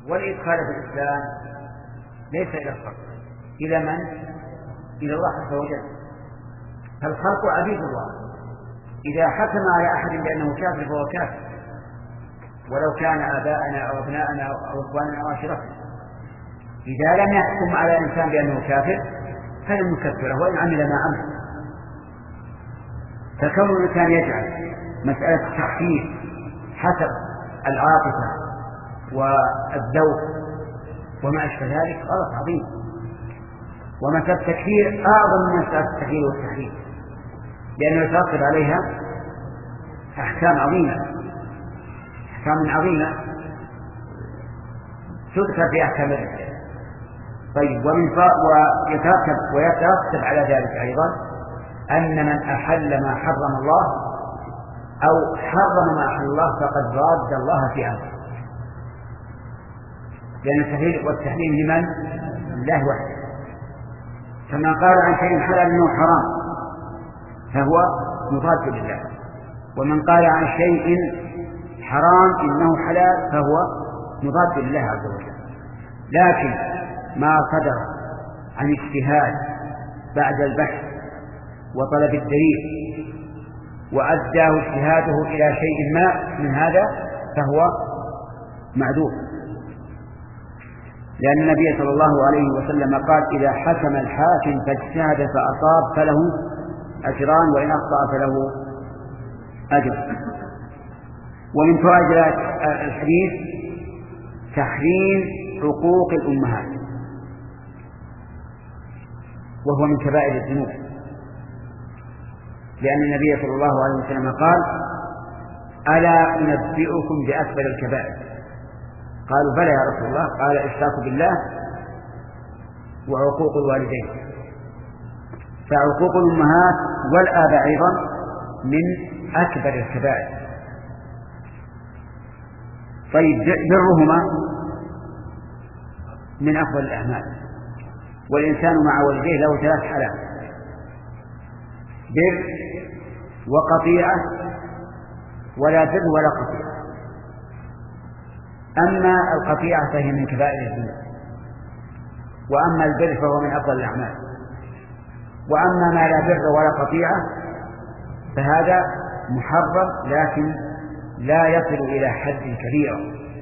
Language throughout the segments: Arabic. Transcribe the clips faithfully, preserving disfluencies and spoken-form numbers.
والإدخال في الإسلام ليس إلى الخلق، إلى من؟ إلى الله عز وجل. فالخلق عبيد الله، إذا حكم على أحد بأنه كافر فهو كافر، ولو كان آباءنا أو أبناءنا أو إخواننا أو عشيرتنا. إذا لم يحكم على إنسان بأنه كافر فلن نكفره وإن عمل ما عمل. فكون الإنسان يجعل مسألة التحكيم حسب العاطفة والذوق وما أشبه ذلك غلط عظيم، ومسألة التكفير أعظم من مسألة التحليل والتحريم، لأنه يترتب عليها أحكام عظيمة، أحكام عظيمة تذكر في أحكام الرجال. طيب، ومن ويترتب ويترتب على ذلك أيضا أن من أحل ما حرم الله أو حرم ما أحل الله فقد راد الله في أمره، لأن التحليل والتحريم لمن؟ لله وحده. فمن قال عن شيء حلال أنه حرام فهو مضاد لله، ومن قال عن شيء حرام إنه حلال فهو مضاد لله عز وجل. لكن ما صدر عن اجتهاد بعد البحث وطلب الدليل وأداه اجتهاده إلى شيء ما من هذا فهو معذور، لأن النبي صلى الله عليه وسلم قال: إذا حكم الحاكم فاجتهد فأصاب فله أجران وإن أخطأ فله أجر. ومن فوائد الحديث تحريم حقوق الأمهات، وهو من كبائر الذنوب، لأن النبي صلى الله عليه وسلم قال: ألا أنبئكم بأكبر الكبائر؟ قالوا: بلى يا رسول الله. قال: الإشراك بالله وعقوق الوالدين. فعقوق الأمهات والآباء أيضا من أكبر الكبائر. طيب، برهما من أفضل الأعمال، والإنسان مع والديه له ثلاث حالات: بر وقطيعة ولا بر ولا قطيعة. أما القطيعة فهي من كبائر الذنوب، وأما البر فهو من أفضل الأعمال، وأما ما لا بر ولا قطيعة فهذا محرم لكن لا يصل إلى حد كبيرة.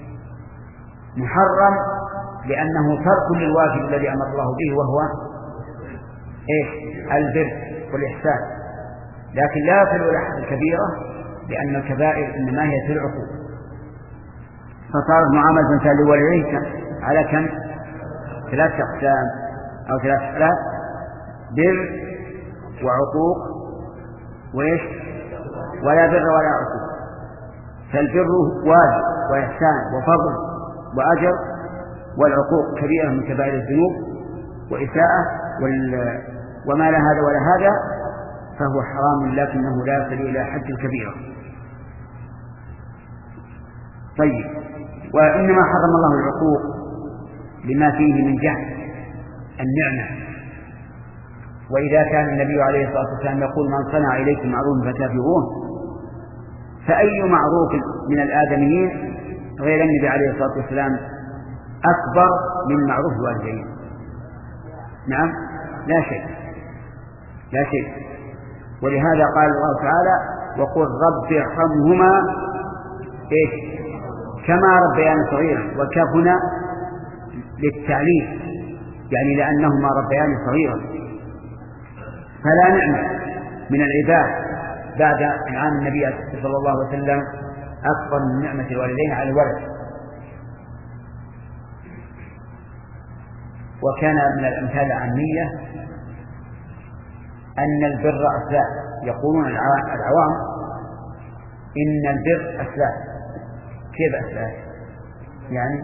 محرم لأنه ترك للواجب الذي أمر الله به وهو إيش؟ البر والإحسان، لكن لا يصل إلى حد كبيرة لأن الكبائر إنما هي في العقوق. فصارت معاملة الإنسان لوالديه على كم؟ ثلاث أقسام أو ثلاث حالات: بر وعقوق وإيش؟ ولا بر ولا عقوق. فالبر واجب وإحسان وفضل وأجر، والعقوق كبيرة من كبائر الذنوب وإساءة، وما لا هذا ولا هذا فهو حرام لكنه لا يصل إلى حد الكبيرة. طيب، وإنما حرم الله العقوق لما فيه من جهل النعمة. وإذا كان النبي عليه الصلاة والسلام يقول: من صنع إليكم معروف فكافئوه، فأي معروف من الآدميين غير النبي عليه الصلاة والسلام أكبر من معروف الوالدين؟ نعم، لا شيء لا شيء. ولهذا قال الله تعالى: وقل رب ارحمهما إيش؟ كما ربياني صغيرا. وكفنا للتعليم، يعني لأنهما ربياني صغيرا. فلا نعمة من العباد بعد إنعام النبي صلى الله عليه وسلم أكبر من نعمة الوالدين على الولد. وكان من الأمثال العامية أن البر أسلاف. يقولون العوام إن البر أسلاف. كيف أسلاف؟ يعني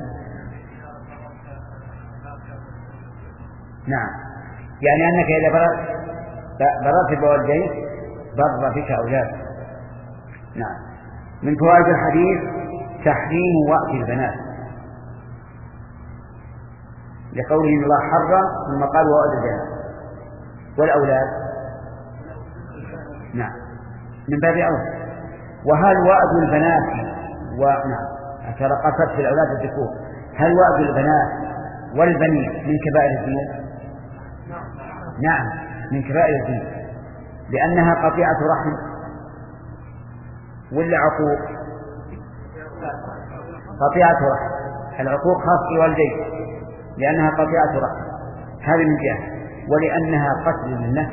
نعم، يعني أنك إذا بررت بررت بوالديك بر بك أولادك. نعم. من فوائد الحديث تحريم وأت البنات، لقوله إن الله حرم ثم قال وأت البنات. والأولاد نعم من باب أولى. وهل وأت البنات ونعم ترى قصد في الأولاد الذكور، هل وأد البنات والبنين من كبائر الذنوب؟ نعم من كبائر الذنوب، لأنها قطيعة رحم ولا عقوق؟ قطيعة رحم. العقوق خاص بالوالدين لأنها قطيعة رحم، هذه من جهة، ولأنها قتل للنفس.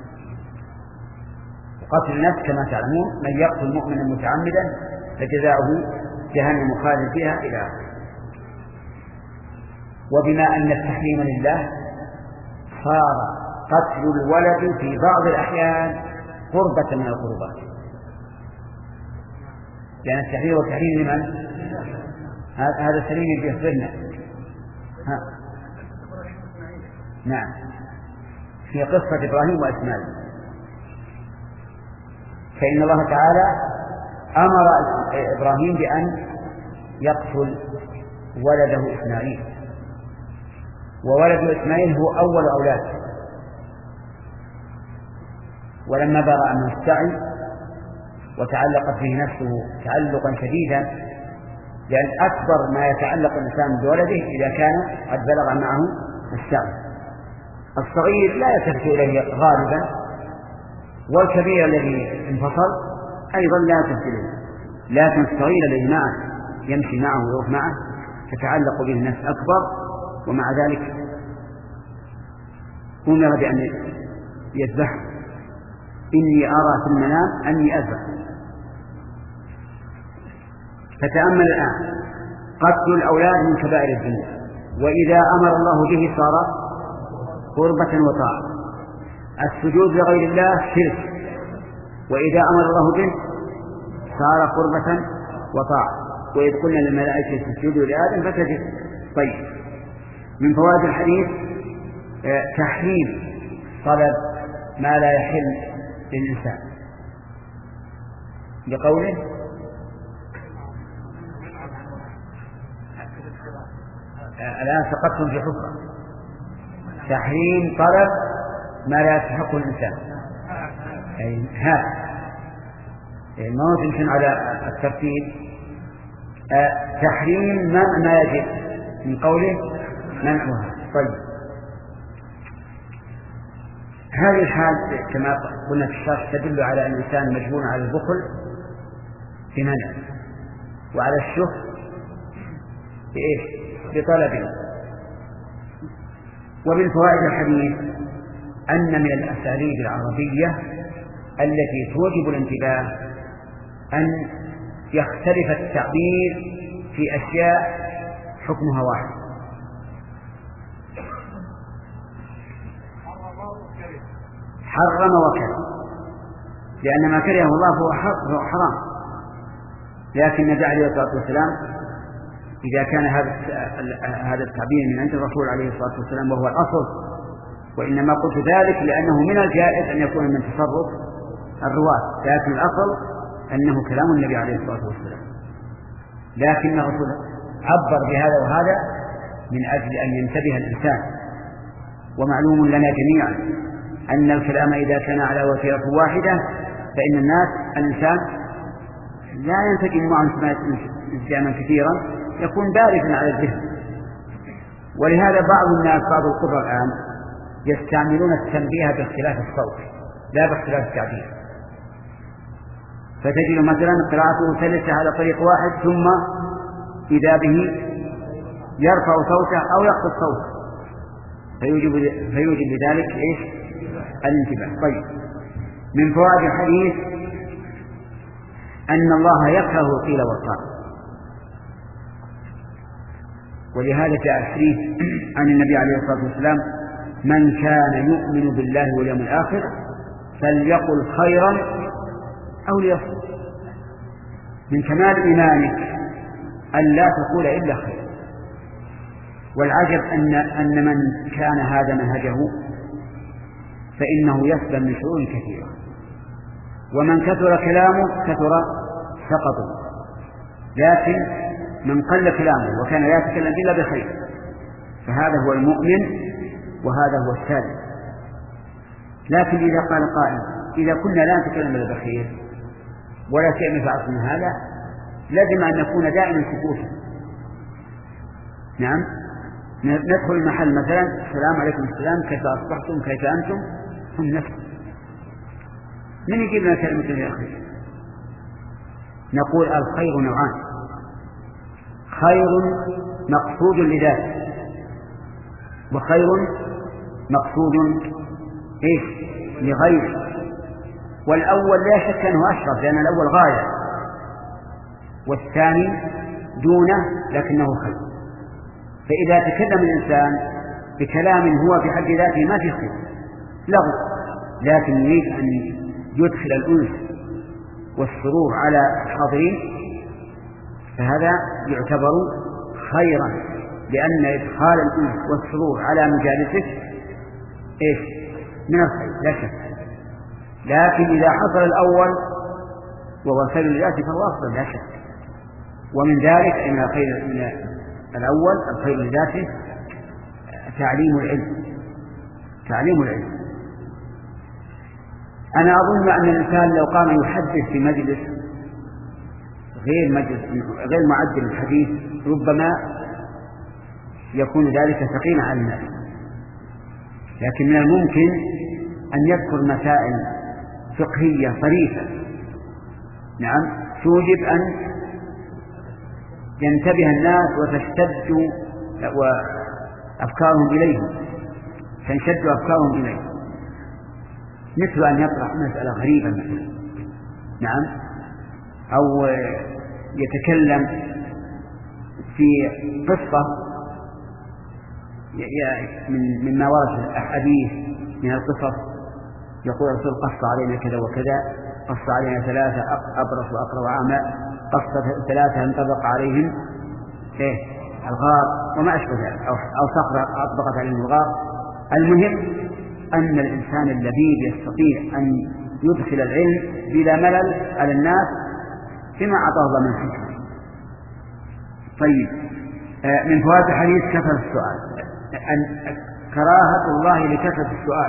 قتل النفس كما تعلمون من يقتل مؤمنا متعمدا فجزاؤه جهنم خالدا فيها إلى آخره. وبما أن التحريم لله صار قتل الولد في بعض الأحيان قربة من القربات، لأن يعني التحريم والتحريم لمن؟ هذا سليم يخبرنا. نعم في قصة إبراهيم وإسماعيل، فإن الله تعالى أمر إبراهيم بأن يقتل ولده إسماعيل، وولد إسماعيل هو أول أولاده، ولما برأ من السعي وتعلقت به نفسه تعلقا شديدا، لأن أكبر ما يتعلق الإنسان بولده إذا كان قد بلغ معه السعي. الصغير لا يلتفت إليه غالبا، والكبير الذي انفصل أيضا لا يلتفت إليه، لكن الصغير الذي معه يمشي معه ويروح معه تتعلق به النفس أكبر، ومع ذلك أمر بأن يذبح. إني أرى في المنام أني أذبح. فتأمل الآن قتل الأولاد من كبائر الذنوب، وإذا أمر الله به صار قربة وطاعة. السجود لغير الله شرك، وإذا أمر الله به صار قربة وطاعة. وإذ قلنا للملائكة اسجدوا لآدم فسجد. طيب، من فوائد الحديث تحريم طلب ما لا يحل للإنسان، لقوله الآن سقطتم في حفرة. تحريم طلب ما لا يستحق الإنسان، أي ها الموت يمكن على الترتيب. أه تحريم منع ما يجب من قوله منعها. طيب، هذه الحال كما قلنا في الشرح تدل على أن الإنسان مجبور على البخل بمنع، وعلى الشح بإيش؟ بطلبه. ومن فوائد الحديث أن من الأساليب العربية التي توجب الانتباه أن يختلف التعبير في أشياء حكمها واحد. حرم وكره، لأن ما كرهه الله فهو حرام، لكن النبي عليه الصلاة والسلام إذا كان هذا هذا التعبير من عند الرسول عليه الصلاة والسلام وهو الأصل، وإنما قلت ذلك لأنه من الجائز أن يكون من تصرف الرواة، لكن الأصل أنه كلام النبي عليه الصلاة والسلام، لكن الرسول عبر بهذا وهذا من أجل أن ينتبه الإنسان. ومعلوم لنا جميعا أن الكلام إذا كان على وتيرة واحدة فإن الناس الإنسان لا ينسجم معه انسجاما كثيرا، يكون بارزا على الذهن. ولهذا بعض الناس بعض القدر الآن يستعملون التنبيه باختلاف الصوت لا باختلاف التعبير، فتجد مثلا قراءته سلسة على طريق واحد ثم إذا به يرفع صوته أو يخفض صوته، فيوجب, فيوجب بذلك إيش؟ الانتباه. طيب، من فوائد الحديث أن الله يكره قيل وقال، ولهذا جاء الحديث عن النبي عليه الصلاة والسلام: من كان يؤمن بالله واليوم الآخر فليقل خيرا أو ليصمت. من كمال إيمانك أن لا تقول إلا خير. والعجب أن أن من كان هذا منهجه فإنه يسلم من شرور كثيرة، ومن كثر كلامه كثر سقطه، لكن من قل كلامه وكان لا يتكلم إلا بخير فهذا هو المؤمن وهذا هو السالم. لكن إذا قال قائل: إذا كنا لا نتكلم إلا بخير ولا شيء من فعل من هذا، لازم أن نكون دائما سكوتا، نعم، ندخل المحل مثلا السلام عليكم السلام كيف أصبحتم كيف أنتم، هم نفسهم. من يجيب لنا كلمة الخير؟ نقول الخير نوعان: خير مقصود لذاته، وخير مقصود إيش لغيره. والأول لا شك أنه أشرف لأن الأول غاية، والثاني دونه لكنه خير. فإذا تكلم الإنسان بكلام هو في حد ذاته ما فيه خير لغو، لكن يريد أن يدخل الأنس والسرور على الحاضرين، فهذا يعتبر خيرا، لأن إدخال الأنس والسرور على مجالسك إيش من الخير لا شك. لكن إذا حصل الأول وهو الخير لذاته فهو أفضل لا شك. ومن ذلك أن الخير الأول الخير لذاته تعليم العلم، تعليم العلم. أنا أظن أن الإنسان لو قام يحدث في مجلس غير مجلس غير معد للحديث ربما يكون ذلك ثقيلا على الناس، لكن من الممكن أن يذكر مسائل فقهية صريحة نعم توجب أن ينتبه الناس وتشتد وأفكارهم إليه، تنشد أفكارهم إليه، مثل أن يطرح مسألة غريبة مثلا نعم، أو يتكلم في قصة من مما ورد في الأحاديث من القصص، يقول الرسول قص علينا كذا وكذا، قص علينا ثلاثة أبرص وأقرع وأعمى، قص ثلاثة انطبق عليهم إيه الغار وما أشبه ذلك، أو أو صخرة أطبقت عليهم الغار. المهم أن الإنسان اللبيب يستطيع أن يدخل العلم بلا ملل على الناس بما أعطاه الله من حكمة. طيب، من فوائد الحديث كثرة السؤال، أن كراهة الله لكثرة السؤال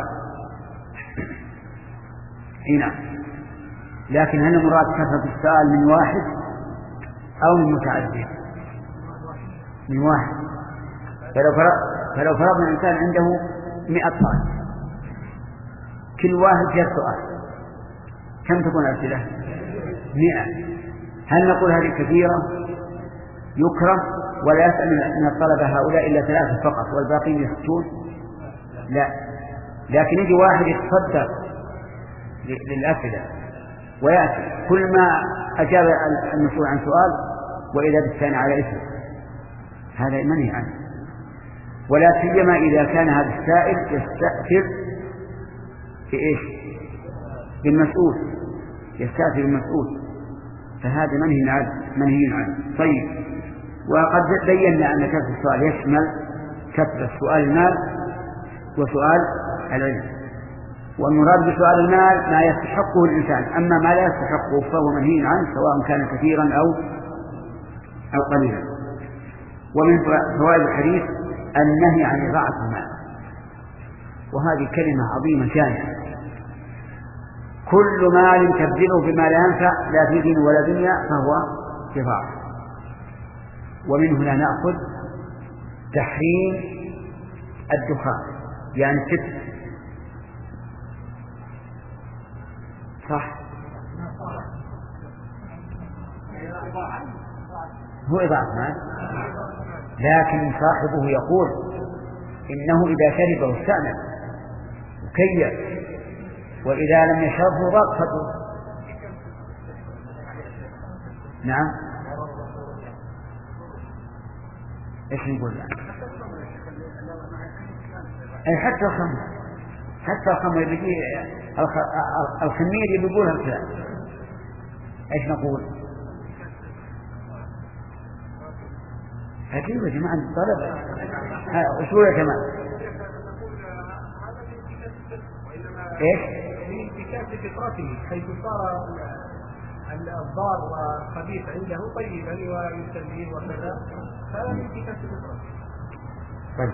هنا، لكن هل مراد كثرة السؤال من واحد أو من متعدد؟ من واحد. فلو فرض فلو فرضنا الإنسان عنده مئة طالب كل واحد فيه سؤال، كم تكون أسئلة؟ مئة. هل نقول هذه كثيرة يكره ولا يسأل من الطلبة هؤلاء إلا ثلاثة فقط والباقين يسكتون؟ لا، لكن يجي واحد يتصدر للأسئلة ويأتي كل ما أجاب المسؤول عن سؤال وإذا بالثاني على اسمه، هذا منهي عنه. ولا سيما إذا كان هذا السائل يستأثر في إيش؟ بالمسؤول، يستأثر بالمسؤول، فهذا منهي عنه منهي عنه. طيب، وقد بينا أن كثرة السؤال يشمل كثرة سؤال المال وسؤال العلم، والمراد بسؤال المال ما يستحقه الإنسان، أما ما لا يستحقه فهو منهي عنه سواء كان كثيرا أو أو قليلا. ومن فوائد الحديث النهي عن إضاعة المال، وهذه كلمة عظيمة جامعة. كل مال تبذله بما لا ينفع لا في دين ولا دنيا فهو إضاعة. ومن هنا نأخذ تحريم الدخان، يعني الستر، صح؟ هو إضاعة مال، لكن صاحبه يقول إنه إذا شربه استأنف وكيف، وإذا لم يشربه ضاق خطوه. نعم، إيش نقول يعني؟ أي حتى الخمر، حتى الخمر يجي الخمير يقولها الكلام. إيش نقول؟ أكيد يا جماعة الطلبة وشو يا جماعة؟ إيش؟ بكافة فطرته حيث صار الضار والخبيث عنده طيبا ويسليه وكذا، فهذا من بكافة فطرته. طيب،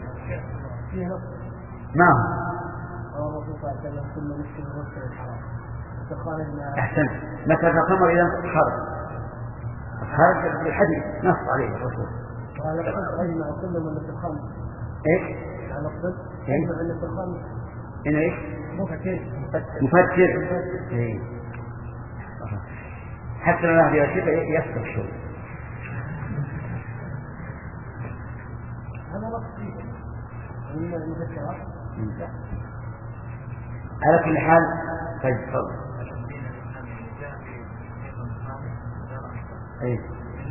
ما هو؟ أحسن. مثل الخمر إذا خرج خرج بالحديث نص عليه الرسول على قصد أجمع كل من الدخان. إيش؟ على قصد أجمع من الدخان. إن إيش؟ مفكر. مفكر. إيه. حتى لو واحد يشوف يسقط شوي. هذا نقص من المفكرات. على كل حال طيب تفضل. أي.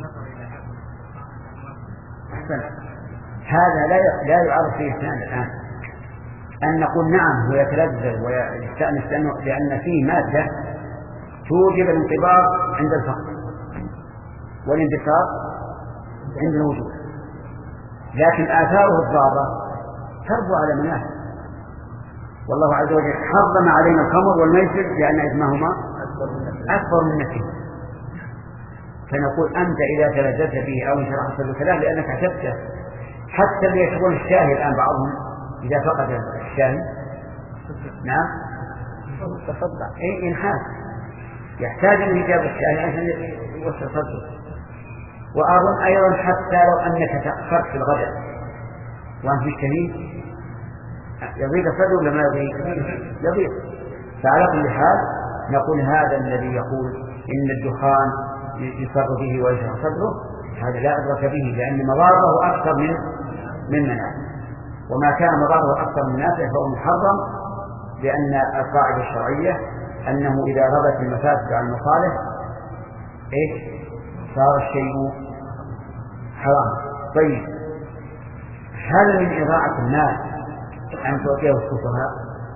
أحسن. هذا لا لا يعرف فيه اثنان الآن أن نقول نعم هو يتلذذ ويستأنس لأن فيه مادة توجب الانقباض عند الفقر والانبساط عند الوجود، لكن آثاره الضارة تربو على منافع. والله عز وجل حرم علينا الخمر والميسر لأن إثمهما أكبر من نفسه، فنقول أنت إذا تلذذت به أو انشرحت بالكلام لأنك اعتدته. حتى اللي يشربون الشاهي الآن بعضهم إذا فقد الشاهي نعم تصدع أي إنحاس يحتاج إلى إجابة الشاهي عشان يوسع صدره. وأظن أيضا حتى لو أنك تأخرت في الغداء وأنت مشتهي يضيق صدره ولا ما يضيق؟ يضيق. فعلى كل حال نقول هذا الذي يقول إن الدخان يسر به ويشرح صدره هذا لا أدرك به، لأن مضاره أكثر من من منافع، وما كان مضاره أكثر من منافع فهو محرم، لأن القاعدة الشرعية أنه إذا غابت المفاسد عن المصالح إيش صار الشيء حرام. طيب هذا من إضاعة المال أن تعطيه السفهاء؟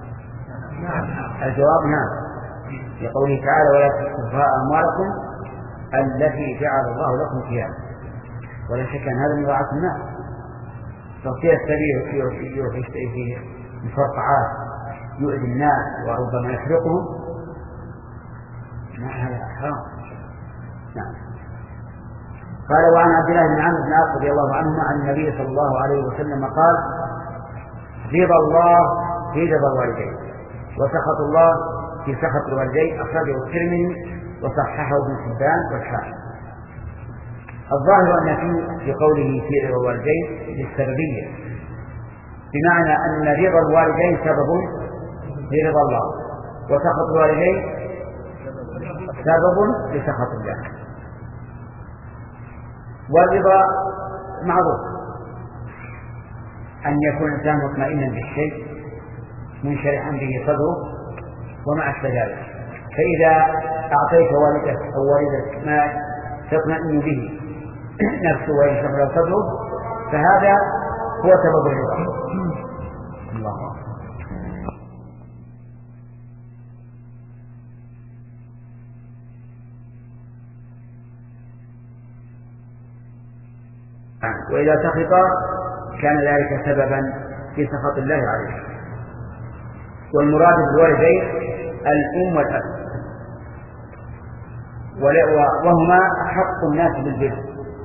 الجواب نعم، لقوله تعالى ولا تسفهاء أموالكم التي جعل الله لكم قياما. ولا شك أن هذا من إضاعة المال. تعطيه السبيل يروح يشتري فيه مفرقعات يؤذي الناس وربما يحرقهم، هذا حرام. نعم. قال وعن عبد الله بن عمرو بن العاص رضي الله عنهما عن النبي صلى الله عليه وسلم قال رضا الله في رضا الوالدين وسخط الله في سخط الوالدين. أخرجه الترمذي وصححه ابن حبان والحاكم. الظاهر أن في في قوله في رضا الوالدين للسببية، بمعنى أن رضا الوالدين سبب لرضا الله وسخط الوالدين سبب لسخط الله. والرضا معروف أن يكون الإنسان مطمئنا بالشيء منشرحا به صدره ومع السجادة. فإذا أعطيت والدك أو والدك ما تطمئن به نفسه وينشرح له صدره فهذا هو سبب الرضا. الله وإذا سخط كان ذلك سببا في سخط الله عليه. والمراد بالوالدين الأم والأب، وهما حق الناس بالبر.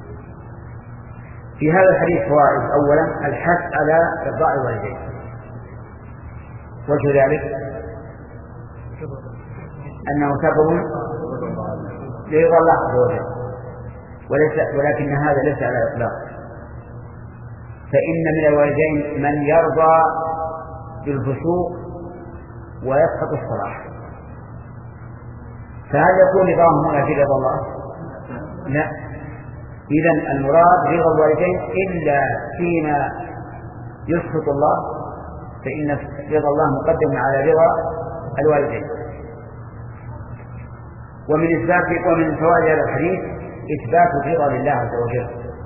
في هذا الحديث فوائد. أولا الحث على إرضاء الوالدين، وجه ذلك أنه سبب لرضا الله عز وجل، وليس ولكن هذا ليس على الإطلاق، فإن من الوالدين من يرضى بالفسوق ويسقط الصلاح، فهل يكون رضاهم هنا في رضا الله؟ لا. إذن المراد رضا الوالدين إلا فيما يسخط الله، فإن رضا الله مقدم على رضا الوالدين. ومن إثبات ومن فوائد هذا الحديث إثبات الرضا لله عز وجل،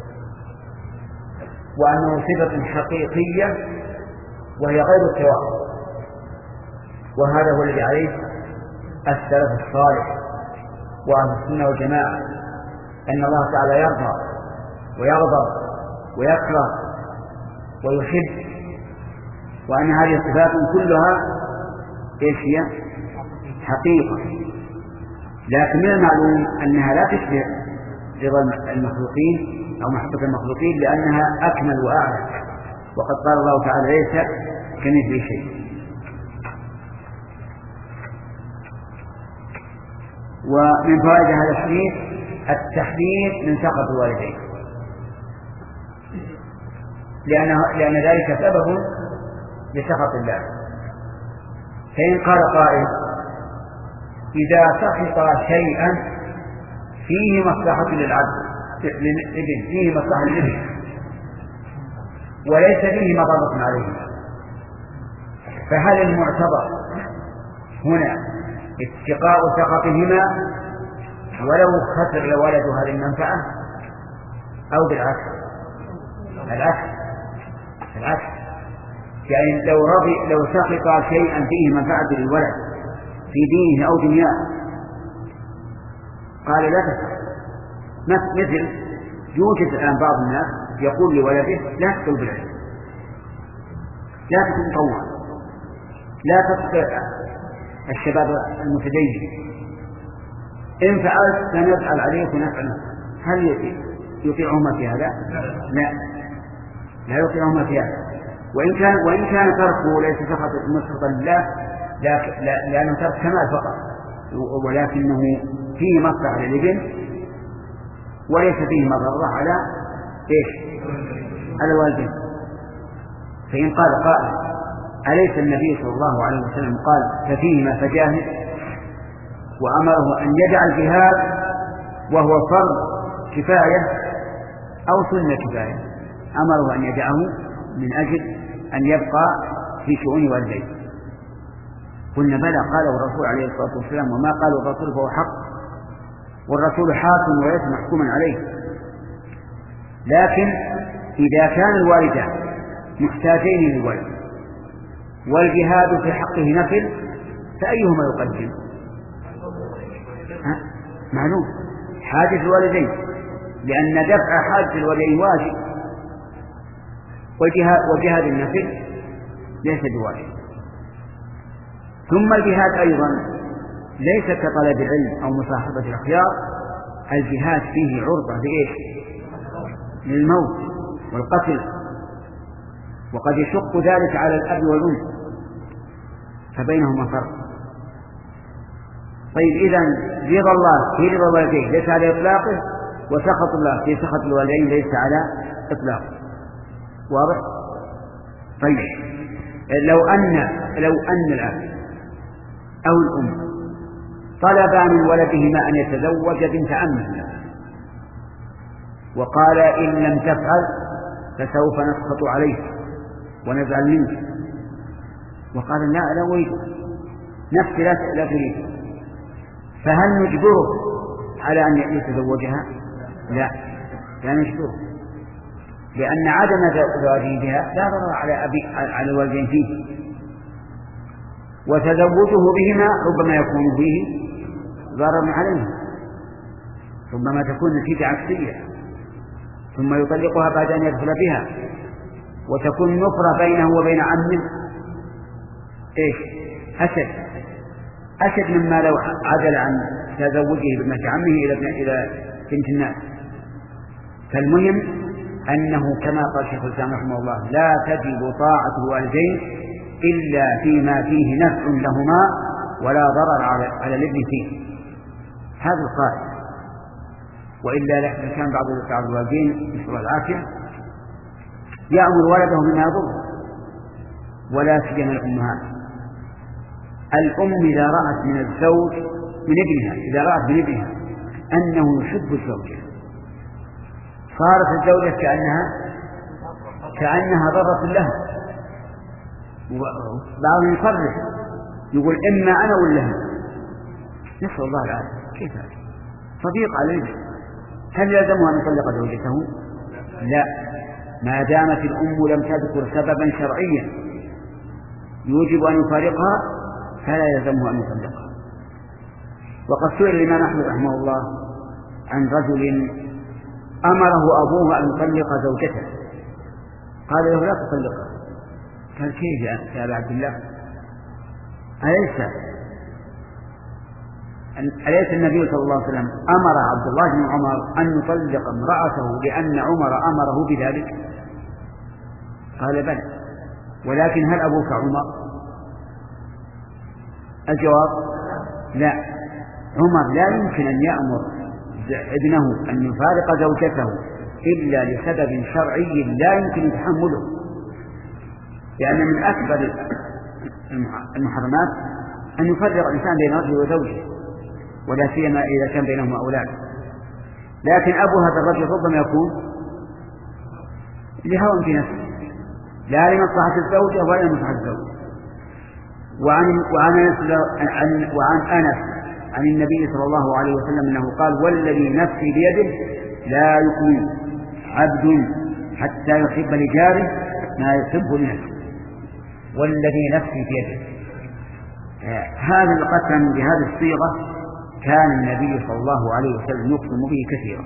وأنه صفة حقيقية وهي غير التوهم. وهذا هو الذي عليه السلف الصالح وأهل السنة والجماعة، أن الله تعالى يرضى ويغضب ويكره ويحب، وأن هذه الصفات كلها إيش هي؟ حقيقة. لكن من المعلوم أنها لا تشبه رضا المخلوقين أو محبة المخلوقين، لأنها أكمل وأعلى، وقد قال الله تعالى ليس كمثله شيء. ومن فوائد هذا الحديث التحذير من سخط الوالدين، لأن, لأن ذلك سبب لسخط الله. فإن قال قائل إذا سخط شيئا فيه مصلحة للعبد للابن فيه مصلحة للابن وليس فيه مضرة عليه، فهل المعتبر هنا اتقاء سخطهما ولو خسر الولد هذه المنفعة أو بالعكس؟ العكس العكس يعني لو رضي لو سخط شيئا فيه منفعة للولد في دينه أو دنياه قال لا تسخط. مثل يوجد الآن بعض الناس يقول لولده لا تدخل بالعلم، لا تكون طوعا، لا تطلع الشباب المتدين، إن فعلت سنفعل عليك ونفعل. هل يطيعهما في هذا؟ لا لا يطيعهما في هذا. وإن كان وإن كان تركه ليس فقط مسخطا لله لأنه ترك كمال فقط، ولكنه فيه مصلحة للابن وليس فيه مضرة على ايش؟ على الوالدين. فإن قال قائل أليس النبي صلى الله عليه وسلم قال ففيهما فجاهد وأمره أن يدع الجهاد وهو فرض كفاية أو سنة كفاية، أمره أن يدعه من أجل أن يبقى في شؤون والديه. قلنا بلى قاله الرسول عليه الصلاة والسلام، وما قاله الرسول فهو حق، والرسول حاكم وليس محكوما عليه. لكن إذا كان الوالدان محتاجين للولد والجهاد في حقه نفل فأيهما يقدم؟ معلوم حاجة الوالدين، لأن دفع حاجة الوالدين واجب، وجهاد, وجهاد النفل ليس بواجب. ثم الجهاد أيضا ليس كطلب العلم أو مصاحبة الأخيار، الجهاد فيه عرضة بإيش؟ للموت والقتل، وقد يشق ذلك على الأب والأم، فبينهما فرق. طيب إذن رضا الله في رضا الوالدين ليس على إطلاقه، وسخط الله في سخط الوالدين ليس على إطلاقه. واضح؟ طيب لو أن لو أن الأب أو الأم طلبا من ولدهما أن يتزوج بنت عمه وقال إن لم تفعل فسوف نسخط عليك ونزعل منك، وقال لا لا أريد نفسي لا تريد، فهل نجبره على أن يتزوجها؟ لا لا نجبره، لأن عدم زواجه بها لا ضرر على أبي على الوالدين فيه، وتزوجه بهما ربما يكون فيه ضرر عليه، ربما تكون نتيجة عكسية، ثم يطلقها بعد أن يدخل بها، وتكون نفرة بينه وبين عمه إيش؟ أشد أشد مما لو عدل عن تزوجه بابنة عمه إلى إلى بنت الناس. فالمهم أنه كما قال شيخ الإسلام رحمه الله لا تجب طاعة الوالدين إلا فيما فيه نفع لهما ولا ضرر على الابن فيه، هذا القائد. وإلا كان بعض بعض الوالدين نسأل الله العافية يأمر ولده بما يضر، ولا سيما الأمهات. الأم إذا رأت من الزوج من ابنها إذا رأت من ابنها أنه يحب الزوجة صارت الزوجة كأنها كأنها ضرة له. بعضهم يصرح يقول إما أنا ولا هي، نسأل الله العافية. كيف هذا؟ صديق عليه، هل يلزمه أن يطلق زوجته؟ لا، ما دامت الأم لم تذكر سببا شرعيا يوجب أن يفارقها فلا يلزمه أن يطلقها. وقد سئل الإمام أحمد رحمه الله عن رجل أمره أبوه أن يطلق زوجته، قال له لا تطلقها. قال كيف يا أبا عبد الله؟ أليس أليس النبي صلى الله عليه وسلم أمر عبد الله بن عمر أن يطلق امرأته لأن عمر أمره بذلك؟ قال بلى، ولكن هل أبوك عمر؟ الجواب لا، عمر لا يمكن أن يأمر ابنه أن يفارق زوجته إلا لسبب شرعي لا يمكن تحمله، لأن من أكبر المحرمات أن يفرق الإنسان بين رجل وزوجه، ولا سيما إذا كان بينهما أولاد. لكن أبو هذا الرجل ربما يكون لهوى في نفسه، لا لمصلحة الزوجة ولا لمصلحة الزوج. وعن وعن عن وعن أنس عن النبي صلى الله عليه وسلم أنه قال: والذي نفسي بيده لا يؤمن عبد حتى يحب لجاره ما يحب لنفسه. والذي نفسي بيده، هذا القسم بهذه الصيغة كان النبي صلى الله عليه وسلم يقسم به كثيرا.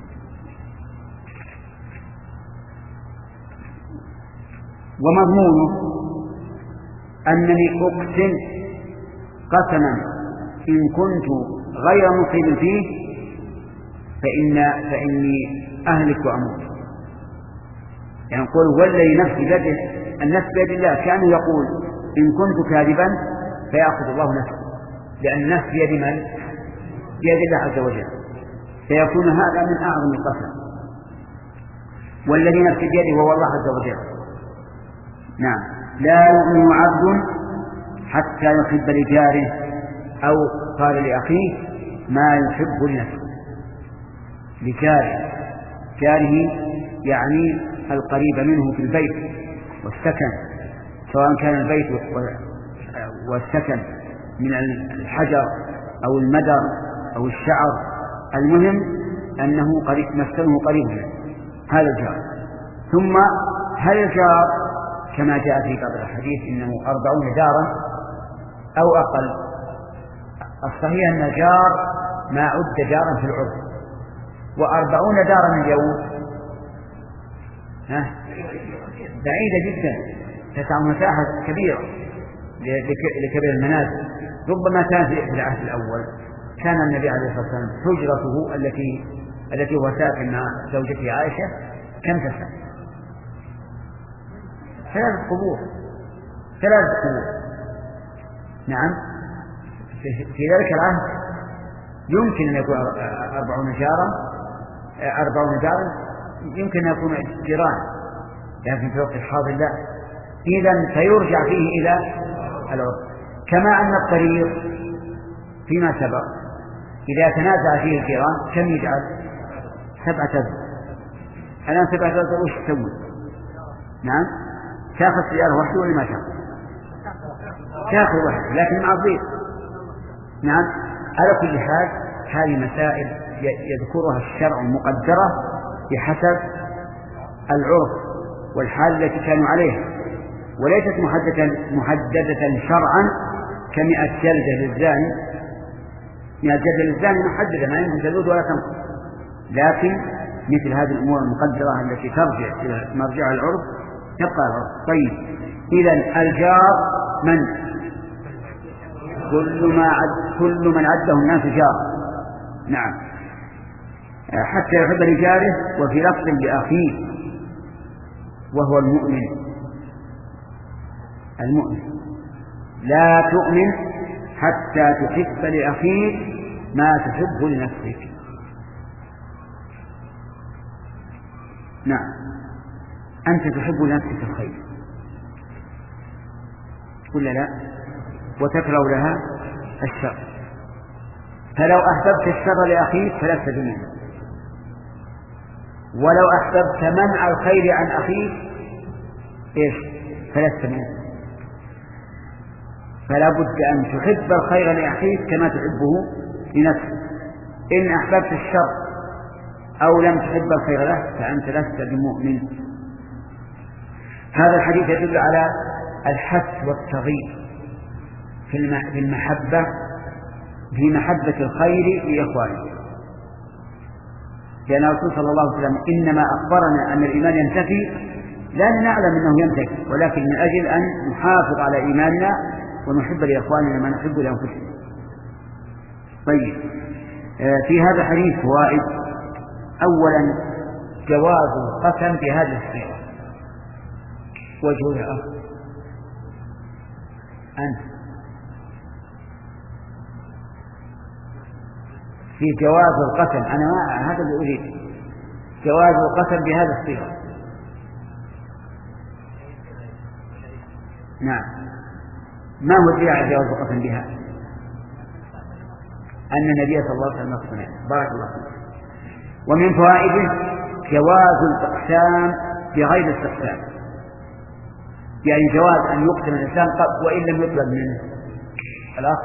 ومضمونه أنني أقسم قسما إن كنت غير مصيب فيه فإن فإني أهلك وأموت. يعني يقول والذي نفسي بيده، النفس بيد الله، كأنه يقول إن كنت كاذبا فيأخذ الله نفسه، لأن النفس بيد من؟ بيد الله عز وجل، فيكون هذا من أعظم القسم. والذي نفسي بيده هو الله عز وجل. نعم. لا يؤمن عبد حتى يحب لجاره، أو قال لأخيه ما يحب لنفسه. لجاره، جاره يعني القريب منه في البيت والسكن، سواء كان البيت والسكن من الحجر أو المدر أو الشعر، المهم أنه قريب، مسكنه قريب منه، هذا الجار. ثم هل الجار كما جاء في بعض الحديث إنه أربعون دارا أو أقل؟ الصحيح أن الجار ما عد جارا في العرف، وأربعون دارا اليوم ها بعيدة جدا، تسع مساحة كبيرة لكبير المنازل. ربما كان في العهد الأول كان النبي عليه الصلاة والسلام حجرته التي التي هو ساكن مع زوجته عائشة كم تسع؟ ثلاث قبور، ثلاث قبور. نعم. في ذلك العهد يمكن أن يكون أربعون جارا أربعون جارا يمكن أن يكون جيران، لكن في وقت الحاضر لا. إذن فيرجع فيه إلى العرف. كما أن الطريق فيما سبق إذا تنازع فيه الجيران كم يجعل؟ سبعة أذرع. الآن سبعة أذرع وش تسوي؟ نعم، تأخذ سيارة واحدة ولا ما تأخذ؟ تأخذ واحدة لكن مع الضيق. نعم. على كل حال هذه مسائل يذكرها الشرع مقدرة بحسب العرف والحال التي كانوا عليها، وليست محددة, محددة شرعا كمئة جلدة للزاني. مئة جلدة للزاني محددة، ما يمكن تزود ولا تنقص، لكن مثل هذه الأمور المقدرة التي ترجع إلى مرجع العرف تبقى العرف. طيب، إذن الجار من؟ كل ما عد كل من عده الناس جار. نعم. حتى يحب لجاره، وفي لفظ لأخيه وهو المؤمن. المؤمن لا تؤمن حتى تحب لأخيك ما تحب لنفسك. نعم. أنت تحب لنفسك الخير ولا لا؟ وتكره لها الشر، فلو أحببت الشر لأخيك فلست بمؤمن، ولو أحببت منع الخير عن أخيك إيش؟ فلست مؤمن. فلا بد أن تحب الخير لأخيك كما تحبه لنفسك. إن أحببت الشر أو لم تحب الخير له فأنت لست بمؤمن. هذا الحديث يدل على الحث والترغيب في المحبة، في محبة الخير لإخوانه، لأن الرسول صلى الله عليه وسلم إنما أخبرنا أن الإيمان ينتفي لا نعلم أنه ينتفي، ولكن من أجل أن نحافظ على إيماننا ونحب لإخواننا ما نحب لأنفسنا. طيب، في هذا الحديث فوائد. أولا جواز القسم بهذه الصيغة. وجهها أنت في جواز القسم. أنا ما هذا اللي أريد، جواز القسم بهذا الصيغة. نعم. ما هو الدليل على جواز القسم بها؟ أن النبي صلى الله عليه وسلم أقسم. بارك الله فيك. ومن فوائده جواز الإقسام بغير استقسام، يعني جواز أن يقسم الإنسان وإن لم يطلب منه الأخ.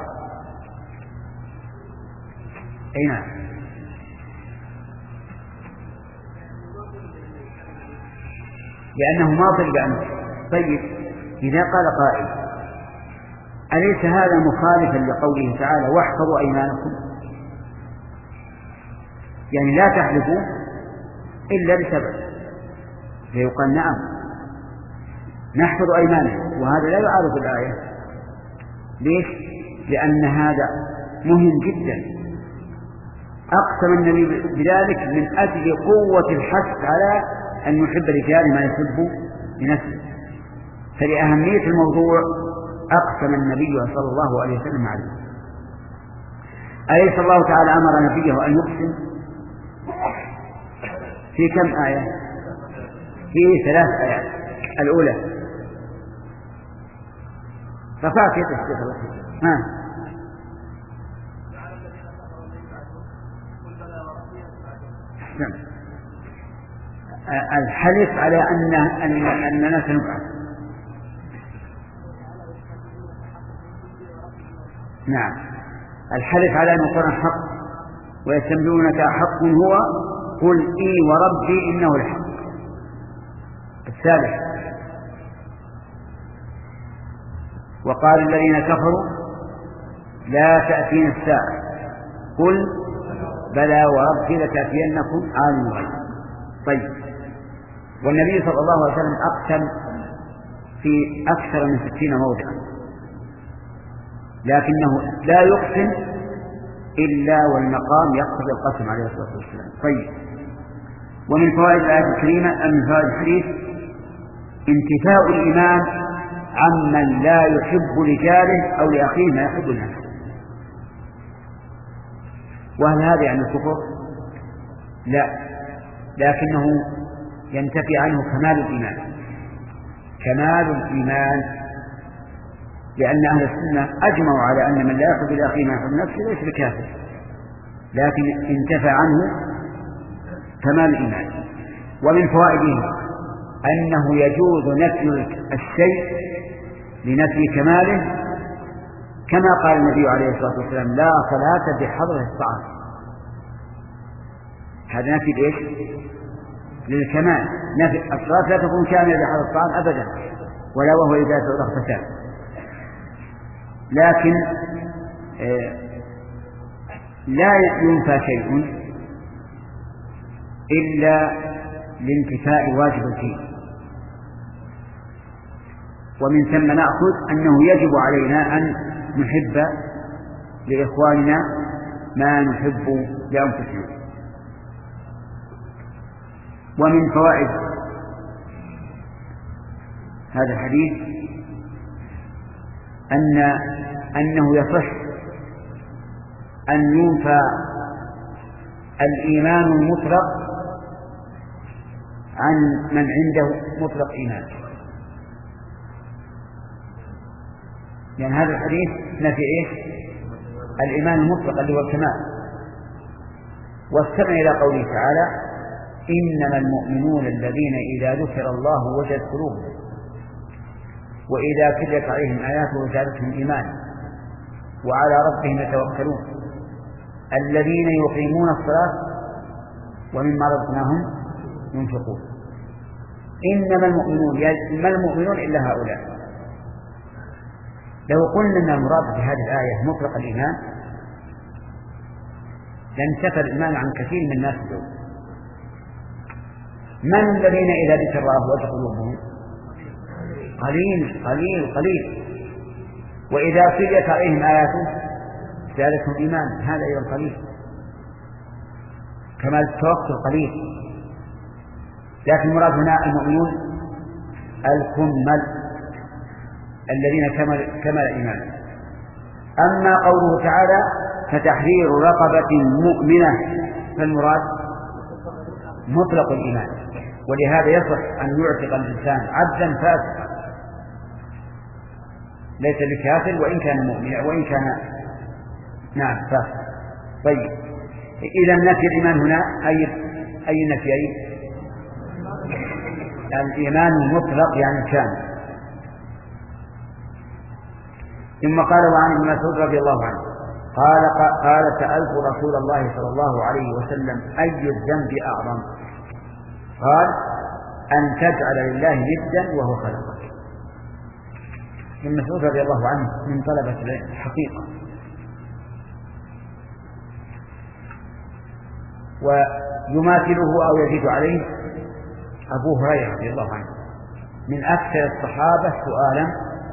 أي نعم. لأنه ما طلب عنه. طيب إذا قال قائل أليس هذا مخالفا لقوله تعالى واحفظوا أيمانكم؟ يعني لا تحلفوا إلا لسبب، فيقال نعم نحفظ أيماننا، وهذا لا يعارض الآية. ليش؟ لأن هذا مهم جدا. أقسم النبي بذلك من أجل قوة الحث على أن يحب رجال ما يحب لنفسه، فلأهمية الموضوع أقسم النبي صلى الله عليه وسلم عليه. أليس الله تعالى أمر نبيه أن يقسم في كم آية؟ في ثلاث آيات. الأولى رفعت يده الشيخ الله. ها نعم. الحلف على أن أن أننا سنبعث. نعم. الحلف على أن القرآن حق ويستمدونك حق هو قل إي وربي إنه الحق. الثالث وقال الذين كفروا لا تأتين الساعة قل بلى وربي لتأتينكم عالم الغيب. طيب والنبي صلى الله عليه وسلم أقسم في أكثر من ستين موضعا، لكنه لا يقسم إلا والمقام يقتضي القسم عليه الصلاة والسلام. طيب ومن فوائد الآية الكريمة من فوائد الحديث انتفاء الإيمان عمن لا يحب لجاره أو لأخيه ما يحب لنفسه. وهل هذا يعني الكفر؟ لا، لكنه ينتفي عنه كمال الإيمان. كمال الإيمان لأن أهل السنة أجمعوا على أن من لا يحب لأخيه ما يحب لنفسه ليس بكافر، لكن انتفى عنه كمال الإيمان. ومن فوائده أنه يجوز نفي الشيء لنفي كماله، كما قال النبي عليه الصلاة والسلام لا صلاة بحضرة الطعام. هذا نفي ليش؟ للكمال. نفي الصلاة لا تكون كاملة بحضرة الطعام أبدا ولا وهو يدافع رغبتان. لكن آه لا ينفى شيء إلا لانتفاء واجب فيه، ومن ثم نأخذ أنه يجب علينا أن نحب لإخواننا ما نحب لأنفسنا. ومن فوائد هذا الحديث أن أنه يصح أن ينفى الإيمان المطلق عن من عنده مطلق إيمان. يعني هذا الحديث نفي إيش؟ الإيمان المطلق اللي هو الكمال. واستمع إلى قوله تعالى إنما المؤمنون الذين إذا ذكر الله وجلت قلوبهم وإذا تليت عليهم آياته زادتهم إيمانا وعلى ربهم يتوكلون الذين يقيمون الصلاة ومما رزقناهم ينفقون. إنما المؤمنون، ما المؤمنون إلا هؤلاء. لو قلنا أن المراد بهذه الآية مطلق الإيمان لانتفى الإيمان عن كثير من الناس اليوم. من الذين إذا ذكر الله وجلت قلوبهم؟ قليل قليل قليل. وإذا تليت عليهم آياته زادتهم إيمان، هذا أيضا قليل. كمال التوكل قليل. لكن المراد هنا المؤمنون الكمل الذين كمل كمل إيمان. أما قوله تعالى فتحرير رقبة مؤمنة فالمراد مطلق الإيمان، ولهذا يصح أن يعتق الإنسان عبدا فاسقا ليس بكافر وإن كان مؤمنا وإن كان نعم فاسقا. طيب إذا نفي الإيمان هنا أي أي نفيين؟ الإيمان المطلق يعني الكامل. ثم قال وعن ابن مسعود رضي الله عنه قال قال سألت رسول الله صلى الله عليه وسلم أي الذنب أعظم؟ قال أن تجعل لله ندا وهو خلقك. ابن مسعود رضي الله عنه من طلبة العلم الحقيقة، ويماثله أو يزيد عليه أبو هريرة رضي الله عنه من أكثر الصحابة سؤالا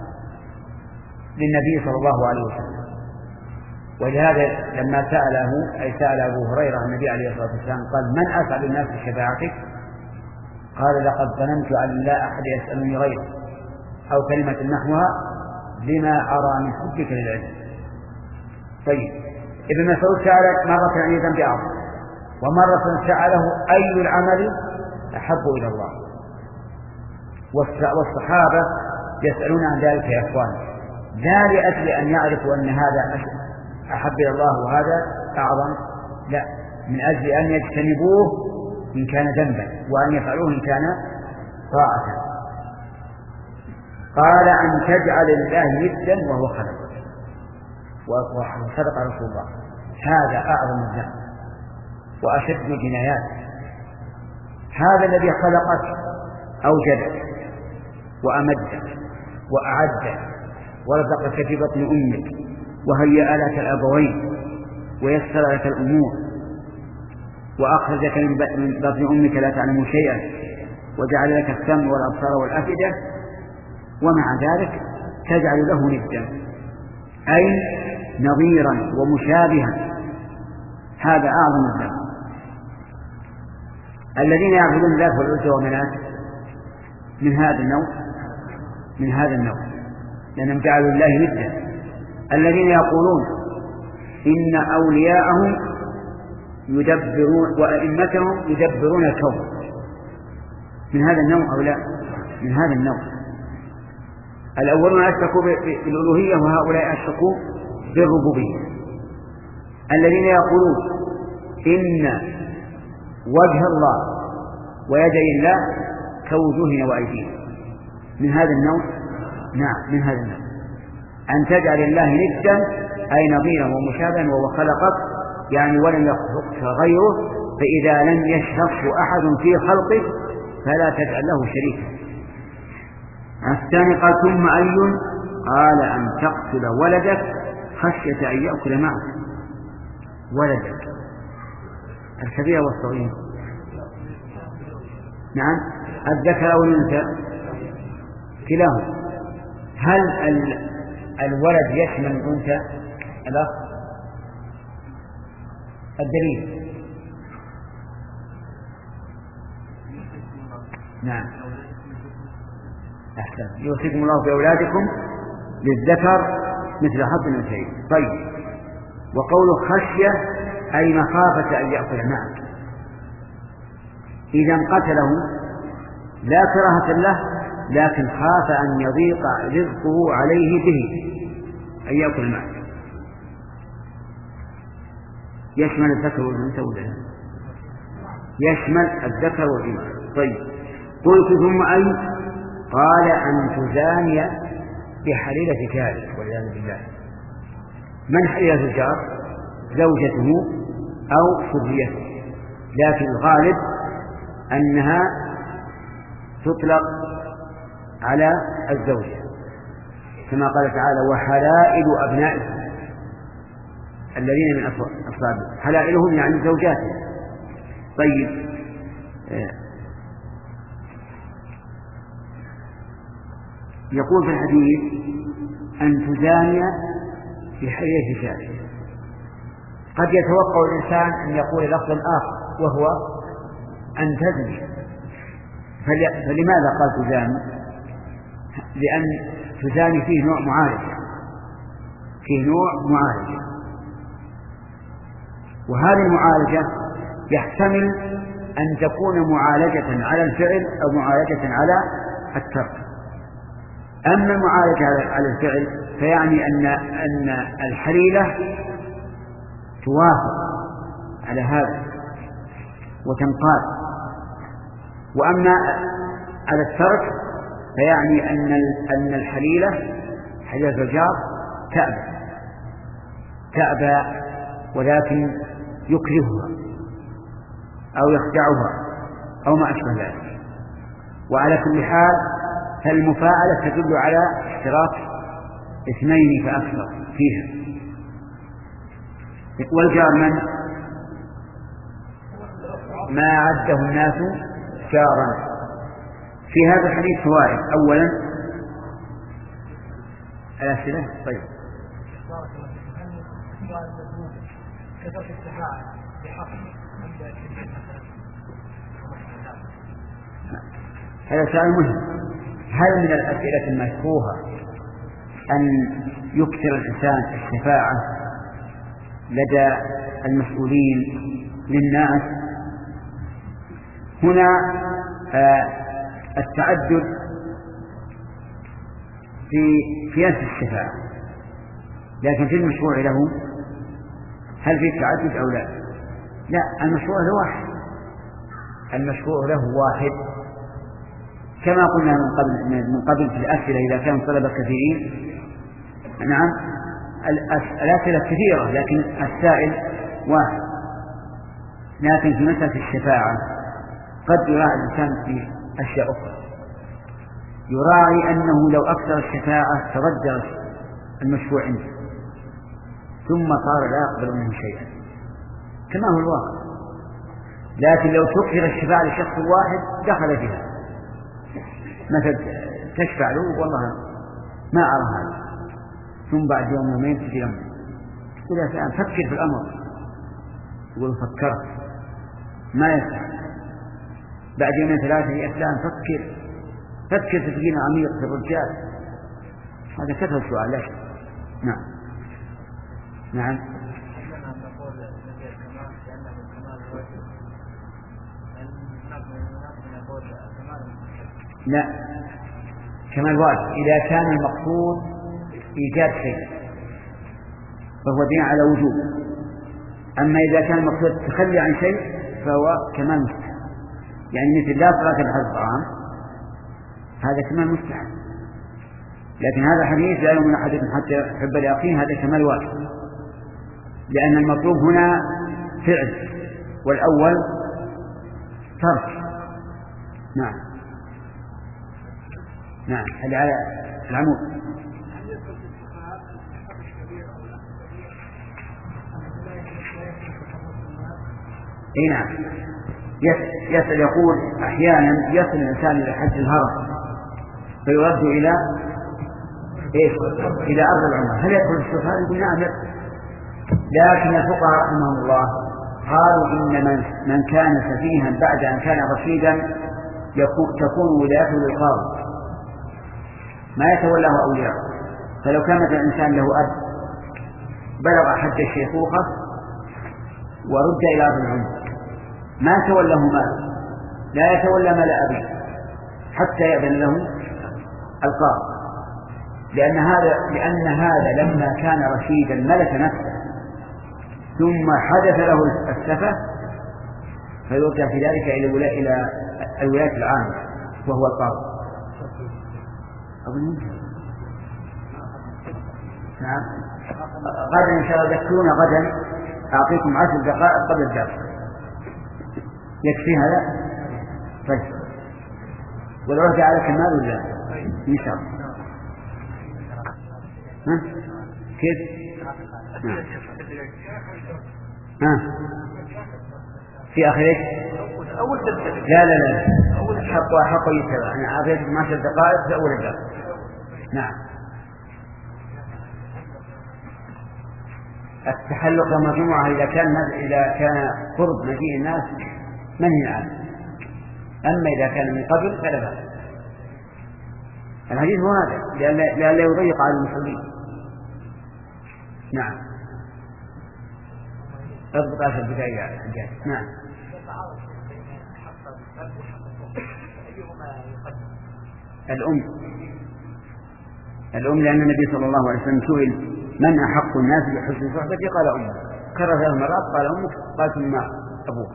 للنبي صلى الله عليه وسلم. ولهذا لما سأله أي سأل أبو هريرة النبي عليه الصلاة والسلام قال من أسعد الناس بشفاعتك؟ قال لقد ظننت أن لا أحد يسألني غيره، أو كلمة نحوها لما أرى من حبك للعلم. طيب ابن مسعود سأل مرة عن ذنب أعظم، ومرة سأله أي العمل أحب إلى الله، والصحابة يسألون عن ذلك يا إخوان لا لأجل أن يعرفوا أن هذا أحب إلى الله وهذا أعظم، لا، من أجل أن يجتنبوه إن كان ذنبا وأن يفعلوه إن كان طاعة. قال أن تجعل لله ندا وهو خلقك، وصدق رسول الله هذا أعظم الذنب وأشد الجنايات. هذا الذي خلقك أوجدك وأمدك وأعدك ورزقك في بطن أمك وهيأ لك الأبوين ويسر لك الأمور وأخرجك من بطن أمك لا تعلم شيئا وجعل لك السمع والأبصار والأفئدة، ومع ذلك تجعل له ندا أي نظيرا ومشابها. هذا أعظم الذنب. الذين يعبدون الله والعزى ومنات من هذا النوع من هذا النوع لأنهم جعلوا الله ندا. الذين يقولون إن أولياءهم يدبرون وأئمتهم يدبرون الكون من هذا النوع أو لا؟ من هذا النوع. الأولون أشركوا بالألوهية وهؤلاء أشركوا بالربوبية. الذين يقولون إن وجه الله ويدي الله كوجوهنا وأيدينا من هذا النوع. نعم من هذا النوع. أن تجعل الله ندا أي نظيرا ومشابها وهو خلقك، يعني ولم يخلقك غيره، فإذا لم يشركه أحد في خلقك فلا تجعل له شريكا. الثاني قال ثم أي؟ قال أن تقتل ولدك خشية أن يأكل معك. ولدك الكبير والصغير، نعم الذكر أو الأنثى كلاهما. هل الولد يشمل الأنثى؟ الأخ الدليل نعم أحسن. يوصيكم الله بأولادكم للذكر مثل حظ الأنثيين. طيب وقوله خشية أي مخافة أن يأكل معك. إذا قتله لا كراهة له لكن خاف أن يضيق رزقه عليه به أن يأكل معك. يشمل الذكر والأنثى ولا يشمل الذكر والأنثى. طيب قلت ثم أي؟ قال أن تزاني بحليلة جارك والعياذ بالله. من حليلة الجار؟ زوجته أو سريته، لكن الغالب أنها تطلق على الزوجة كما قال تعالى وحلائل أبنائهم الذين من أصلابهم. حلائلهم يعني زوجاتهم. طيب يقول في الحديث أن تزاني بحليلة جارك. قد يتوقع الإنسان أن يقول لفظا آخر وهو أن تزني، فلماذا قال تزاني؟ لأن تزاني فيه نوع معالجة فيه نوع معالجة وهذه المعالجة يحتمل أن تكون معالجة على الفعل أو معالجة على الترك. أما المعالجة على الفعل فيعني أن أن الحليلة توافق على هذا وتنقاد، وأما على الترك فيعني أن أن الحليلة حليلة الجار تأبى تأبى ولكن يكرهها أو يخدعها أو ما أشبه ذلك. وعلى كل حال فالمفاعلة تدل على اشتراك اثنين فأكثر فيها. والجار من ما عده الناس جارا. في هذا الحديث فوائد. أولا الأسئلة. طيب هذا سؤال مهم. هل من الأسئلة المكروهة أن يكثر الإنسان الشفاعة لدى المسؤولين للناس؟ هنا آه التعدد في قياس الشفاعة، لكن في المشروع له هل في تعدد أو لا؟ لا، المشروع له واحد، المشروع له واحد كما قلنا من قبل من قبل في الأسئلة إذا كان طلبة كثيرين. نعم الأسئلة كثيرة لكن السائل واحد. لكن في مسألة الشفاعة قد يراعي الإنسان في أشياء أخرى، يراعي أنه لو أكثر الشفاعة تردد المشروع عنده ثم صار لا يقبل منه شيئا كما هو الواقع. لكن لو تكثر الشفاعة لشخص واحد دخل فيها، مثلا تشفع له والله ما أرى هذا، ثم بعد يوم يومين تجي يوم إذا كان فكر في الأمر يقول فكرت ما يسمع، بعد يومين ثلاثة يا فلان فكر فكر تفكير عميق في الرجال، هذا كثر سؤال. لا نعم نعم لا كمال واجب إذا كان المقصود إيجاد شيء فهو دين على وجوب. أما إذا كان المقصود التخلي عن شيء فهو كمال مستحب، يعني مثل لا صلاة بحد الطعام هذا كمال مستحب. لكن هذا حديث لا يؤمن أحدكم حتى يحب لأخيه هذا كمال واجب، لأن المطلوب هنا فعل والأول ترك. نعم نعم اللي على العمود. اي نعم يسأل يقول أحيانا يصل الإنسان إلى حد الهرم فيرد إلى إيش؟ إلى أرض العمر، هل يدخل السفهاء؟ يقول نعم. لكن الفقهاء رحمهم الله قالوا إن من, من كان سفيها بعد أن كان رشيدا تكون ولايته للقاضي ما يتولاه أولياء. فلو كان مثلا الإنسان له أب بلغ حد الشيخوخة ورد إلى أرض العمر ما تولاه مال، لا يتولى مال أبيه حتى يأذن له القاضي، لأن هذا لأن هذا لما كان رشيدا ملك نفسه ثم حدث له السفه فيرجع في ذلك إلى إلى الولاية العامة وهو القاضي. نعم غدا إن شاء الله ذكرونا غدا أعطيكم عشر دقائق قبل الدرس يكفي هذا. طيب ولو رجع على كمال ولا إن شاء الله. ها كيف؟ نعم. ها في آخره لا لا لا حقوا حقوا يتبع. أنا أعطيكم عشر دقائق في أول الدرس. نعم التحلق يوم الجمعة إذا كان إذا كان قرب مجيء الناس منهي عنه، أما إذا كان من قبل فلا بأس. الحديث هو هذا لئلا يضيق على المصلين. نعم اضبط عشر دقائق. نعم الأم الأم لأن النبي صلى الله عليه وسلم سئل من أحق الناس بحسن صحبتي قال أمك، كرر ثلاث مرات قال أمك، قال ثم أبوك.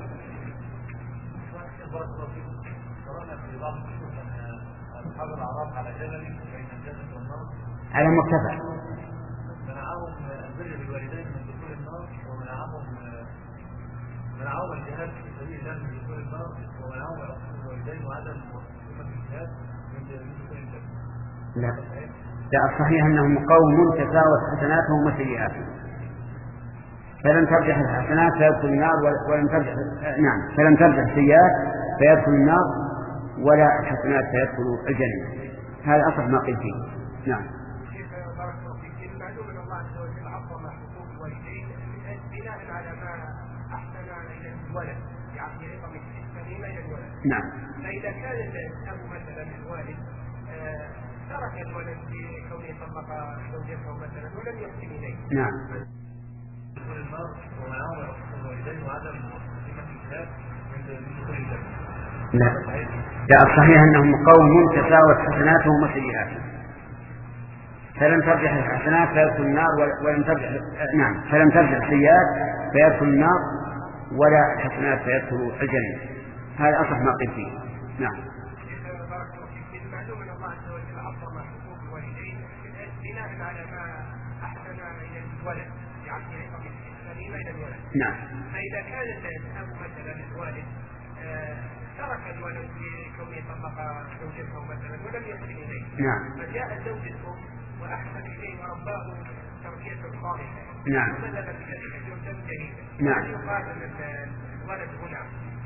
على مرتفع منعهم البر بالوالدين من دخول النار، ومنعهم منعهم الجهاد في سبيل الله من دخول النار، ومنعهم عقوق الوالدين وعدم قيمة الجهاد من دخول الجنة. لا لا، الصحيح أنهم قوم تساوت حسناتهم وسيئاتهم، فلم ترجح الحسنات فيدخل النار ولم ترجح نعم فلم ترجح السيئات فيدخل النار ولا الحسنات فيدخل الجنة. هذا أصح ما قلت فيه. نعم. معلوم ان الله عز وجل عظم حقوق الوالدين بناء على ما احسن الى الولد، يعني عظم التسليم الى الولد. نعم. فاذا كان الاب مثلا الوالد ترك الولد بكونه طلق زوجته مثلا ولم يحسن اليه. نعم. دخول النار ومنعهم عقوق الوالدين وعدم قيمة الجهاد من دخول الجنة. لا لا، الصحيح أنهم قوم تساوت حسناتهم وسيئاتهم، فلم ترجح الحسنات فيدخل النار ولم ترجح نعم فلم ترجح السيئات فيدخل النار ولا الحسنات فيدخل الجنة. هذا أصح ما قلت فيه. نعم. معلوم ان الله عز وجل عظم حقوق الوالدين بناء على ما احسن الى الولد، يعني عظم التسليم الى الولد. نعم. فاذا كان الاب مثلا الوالد ترك الولد بكونه طلق زوجته مثلا ولم يحسن اليه. نعم. فجاء زوجته واحسن اليه ورباه تربيه صالحه. نعم. فبدل بذلك زوجا جديدا. نعم. يقال ان الولد هنا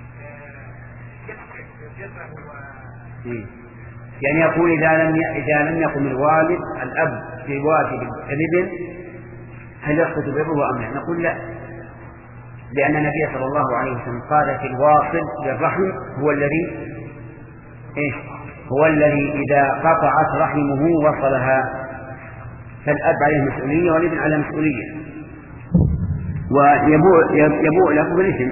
يسكت جزءه و يعني يقول إذا لم إذا لم يقم الوالد الأب في واجب الابن هل يسقط بره أم لا؟ نقول لا، لأن النبي صلى الله عليه وسلم قال في الواصل للرحم هو الذي إيش؟ هو الذي إذا قطعت رحمه وصلها، فالأب عليه مسؤولية والابن على مسؤولية، ويبوء يبوء له بالإثم.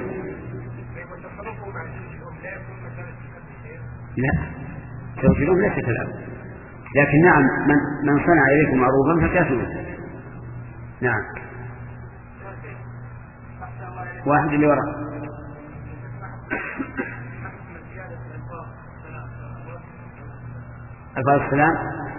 لا، زوج الأم ليس كالأب، لكن نعم من, من صنع إليكم معروفا فكافئوه. نعم. واحد اللي وراء. ألفاظ السلام.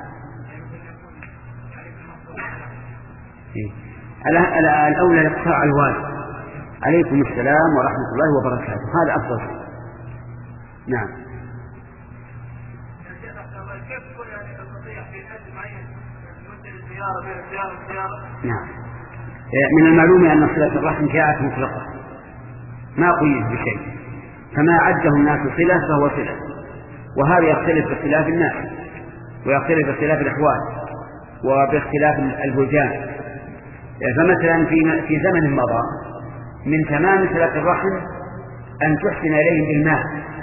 الأولى الإقصاء على الوالد، عليكم السلام ورحمة الله وبركاته، هذا أفضل شيء. نعم. نعم. من المعلوم أن صلة الرحم جاءت مطلقة ما قيد بشيء، فما عده الناس صلة فهو صلة، وهذا يختلف باختلاف الناس ويختلف باختلاف الأحوال وباختلاف البلدان. فمثلا في في زمن مضى من تمام صلة الرحم أن تحسن إليهم بالمال،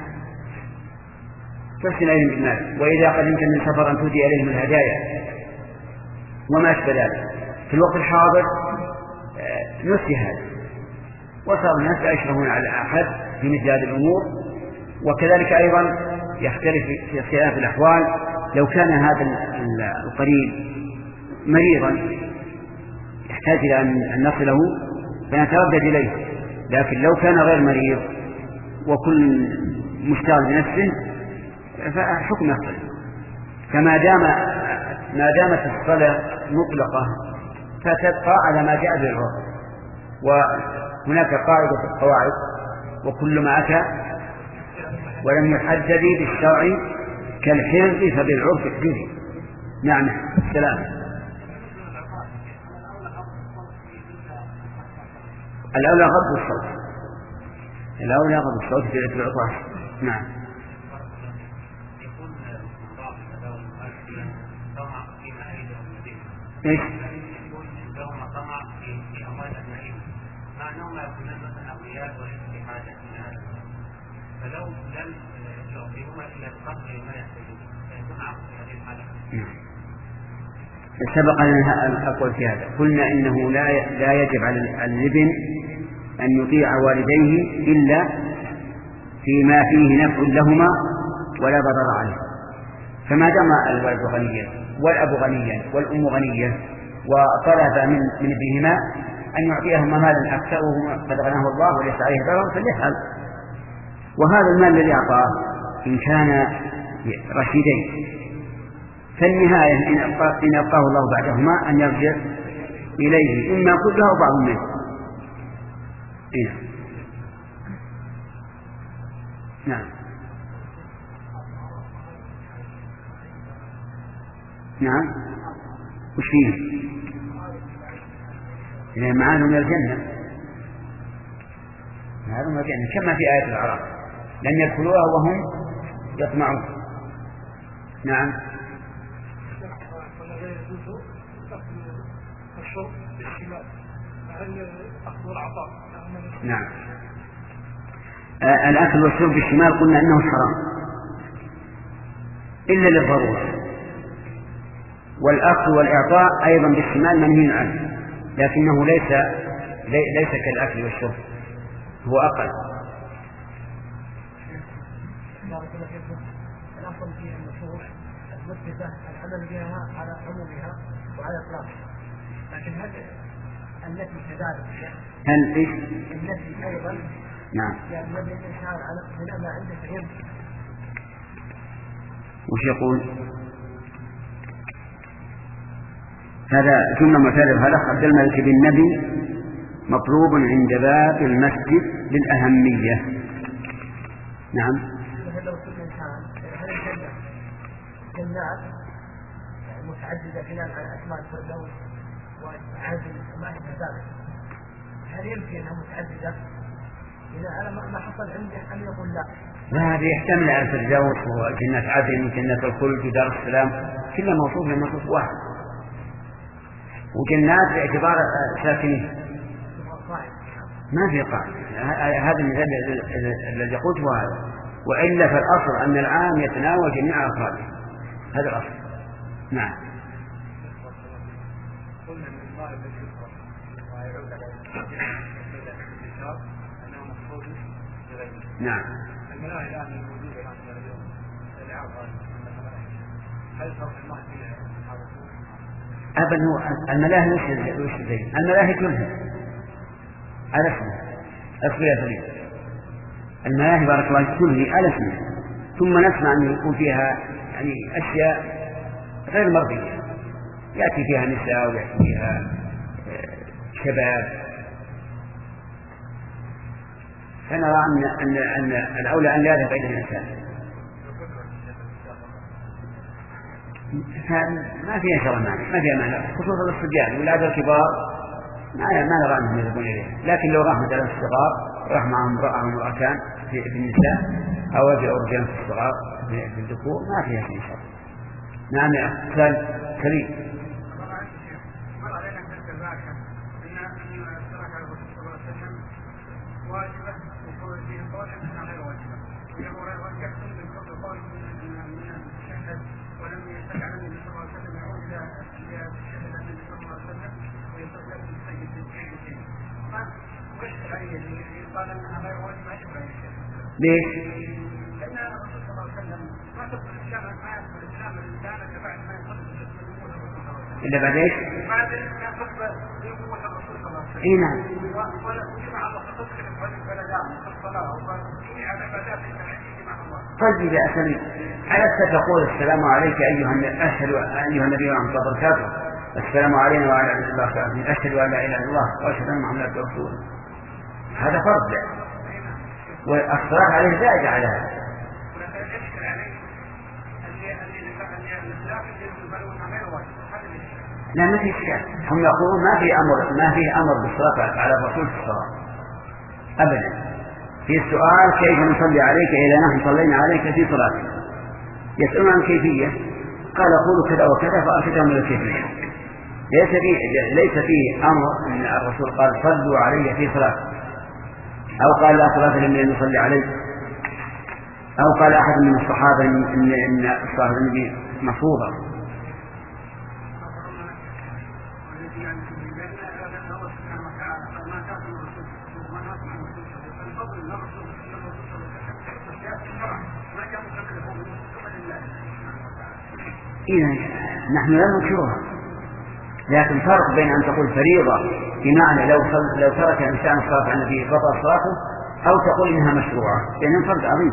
تحسن إليهم بالمال، وإذا قدمت من سفر أن تهدي إليهم الهدايا وما أشبه ذلك. في الوقت الحاضر نسي هذا، وصار الناس يشرفون على أحد في مثل هذه الأمور. وكذلك أيضا يختلف في اختلاف الأحوال، لو كان هذا القريب مريضا يحتاج إلى أن نصله فنتردد إليه، لكن لو كان غير مريض وكل مشتغل بنفسه فحكم يختلف. فما دام ما دامت الصلاة مطلقة فتبقى على ما جاء به العرف، وهناك قاعدة في القواعد: وكل ما أتى ولم يحدد بالشرع كالحرز فبالعرف احدث. نعم. السلام. الأولى غض الصوت، الأولى غض الصوت في العطاش. نعم. إيش؟ يكون عندهم طمع في أموال أبنائهم، مع أنهم يكونون مثلا أغنياء وليسوا بحاجة إلى هذا، فلو لم يعطيهما إلا بقدر ما يحتاجون فيكون عقد في هذه الحالة. سبق لنا الأقوال في هذا، قلنا إنه لا لا يجب على الابن أن يطيع والديه إلا فيما فيه نفع لهما ولا ضرر عليه، فما دام الولد غنيا والأب غنيا والأم غنية وطلب من من ابنهما أن يعطيهما مالا أكثر وهو قد غناه الله وليس عليه ضرر فليفعل. وهذا المال الذي أعطاه إن كان رشيدين فالنهاية إن أبقاه, إن أبقاه الله بعدهما أن يرجع إليه إما كله أو بعض منه. إيه. نعم نعم وش فيه؟ لأن معانهم من الجنة معانهم من الجنة كما في آية الأعراف لن يدخلوها وهم يطمعون. نعم نعم آه الأكل والشرب بالشمال قلنا أنه حرام إلا للضرورة، والأكل والإعطاء أيضا بالشمال منهي عنه لكنه ليس ليس كالأكل والشرب، هو أقل. الأصل في النصوص المثبتة العمل بها على عمومها وعلى إطلاقها، لكن هل التي كذلك هل إيش؟ التي أيضا نعم يعني الذي يشار على من ما عنده فهم. وش يقول؟ هذا جملة معترضة. هذا عبد الملك بن نبي مطلوب عند باب المسجد للأهمية. نعم. هل لو كل إنسان هل الجنة جنات متعددة بناء على أسماء الفردوس وهذه ما هي ذلك، هل يمكن أنها متعددة إذا على ما حصل عنده أن يقول لا؟ لا، هذه يحتمل على الفردوس وجنة عدن وجنة الخلد ودار السلام كلها موصوف لموصوف واحد، وجنات باعتبار ساكنين ما في قاعدة. هذا المثال الذي قلته هذا، وإلا فالأصل أن العام يتناول جميع أفراده، هذا الأصل. نعم. نعم. الملاهي الآن الموجودة اليوم الإعارة هل فرق الماء فيها؟ أبدا هو الملاهي وش زي الملاهي كلها على اسمه أصلي أصلي الملاهي بارك الله كلها على اسمه، ثم نسمع أن يكون فيها يعني أشياء غير مرضية، يأتي فيها نساء ويأتي فيها شباب، فنرى أن أن أن الأولى أن لا يذهب إلى الإنسان. ما فيها شر معنى، ما فيها معنى، خصوصا الصبيان والأولاد الكبار ما ما نرى أنهم يذهبون إليه، لكن لو راح مثلا الصغار راح معهم امرأة أو امرأتان في النساء أو رجال في الصغار في الذكور ما فيها شيء شر. نعم يا أخي كريم. ليش؟ لأن الرسول صلى الله عليه وسلم ما تدخل الإسلام ما يدخل الإسلام الإنسان بعد ما يقبل إلا بعد إيش؟ بعد ما تقبل بقوة الرسول صلى الله عليه وسلم. إيه نعم. ولا وجمع الله تدخل البلدان والصلاة وجميع العبادات مع الله. طيب يا أخي ألست تقول السلام عليك أيها أشهد أيها النبي ورحمة الله وبركاته السلام علينا وعلى الله تعالى أشهد أن لا إله إلا الله وأشهد أن محمدا رسول الله، هذا فرض والصلاة عليه زائد على هذا. لا ما في إشكال، هم يقولون ما في أمر ما في أمر بالصلاة على الرسول في الصلاة أبدا. في السؤال كيف نصلي عليك إذا نحن صلينا عليك في صلاتنا، يسألون عن كيفية قال قولوا كذا وكذا فأرشدهم إلى الكيفية. ليس فيه ليس فيه أمر أن الرسول قال صلوا علي في صلاة، أو قال لا صلاة لمن لم يصلي عليه، أو قال أحد من الصحابة إن إن الصلاة على النبي مفروضة. إذا نحن لا ننكرها، لكن فرق بين أن تقول فريضة بمعنى لو لو ترك الإنسان الصلاة على النبي بطل صلاته، أو تقول إنها مشروعة، لأنهم فرق عظيم.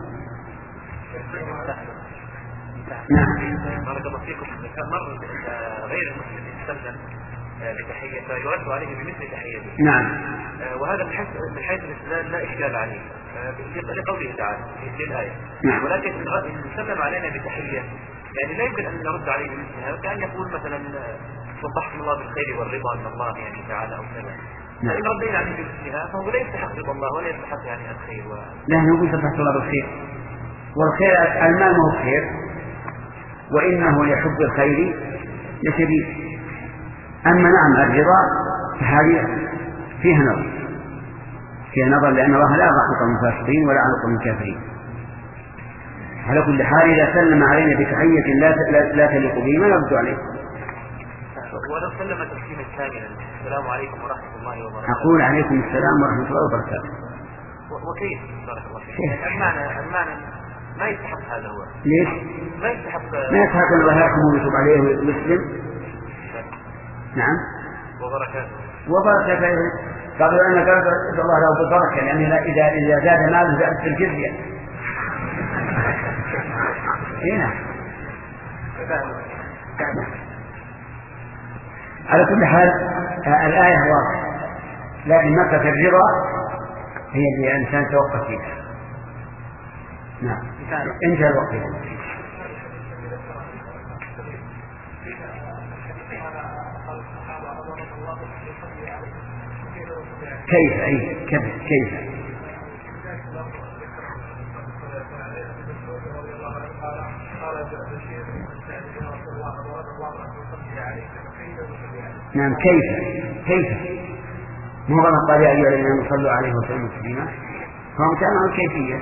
نعم. بارك الله فيكم. كان مر غير المسلم يستلزم بتحية فيرد عليه بمثل تحيته. نعم. وهذا من حيث من حيث الاستدلال لا إشكال عليه لقوله تعالى في الآية. نعم. ولكن إن سلم علينا بتحية يعني لا يمكن أن نرد عليه بمثلها، كأن يقول مثلا صبحكم الله بالخير والرضا من الله يعني تعالى أو كذا. نعم. فإن ردينا عليه بمثلها فهو لا يستحق رضا الله ولا يستحق يعني الخير. و... لا نقول صبحت الله بالخير، والخير المال ما هو خير، وإنه لحب الخير لشديد. أما نعم الرضا فهذه فيها نظر، فيها نظر لأن الله لا يرضى عن قوم الفاسقين ولا عن قوم الكافرين. على كل حال إذا سلم علينا بتحية لا لا تليق به ما نرد عليه. ولو سلم تسليما كاملا السلام عليكم ورحمة الله وبركاته. أقول عليكم السلام ورحمة الله وبركاته. وكيف بارك الله فيك؟ المعنى المعنى ما يستحق هذا هو. ليش؟ ما يستحق ما يستحق أن الله يرحمه ويتوب عليه ويسلم. نعم. وبركاته. وبركاته. قالوا أن قال الله له بالبركة، لأن إذا إذا زاد ماله زادت في الجزية. هنا. على كل حال الآية واضحة، لكن مسألة الرضا هي اللي الإنسان توقف فيها. نعم. انتهى الوقت. كيف أي كيف كيف نعم كيف كيف مو غلط قال يا أيها الذين صلوا عليه وسلموا تسليما، فهم كانوا الكيفية.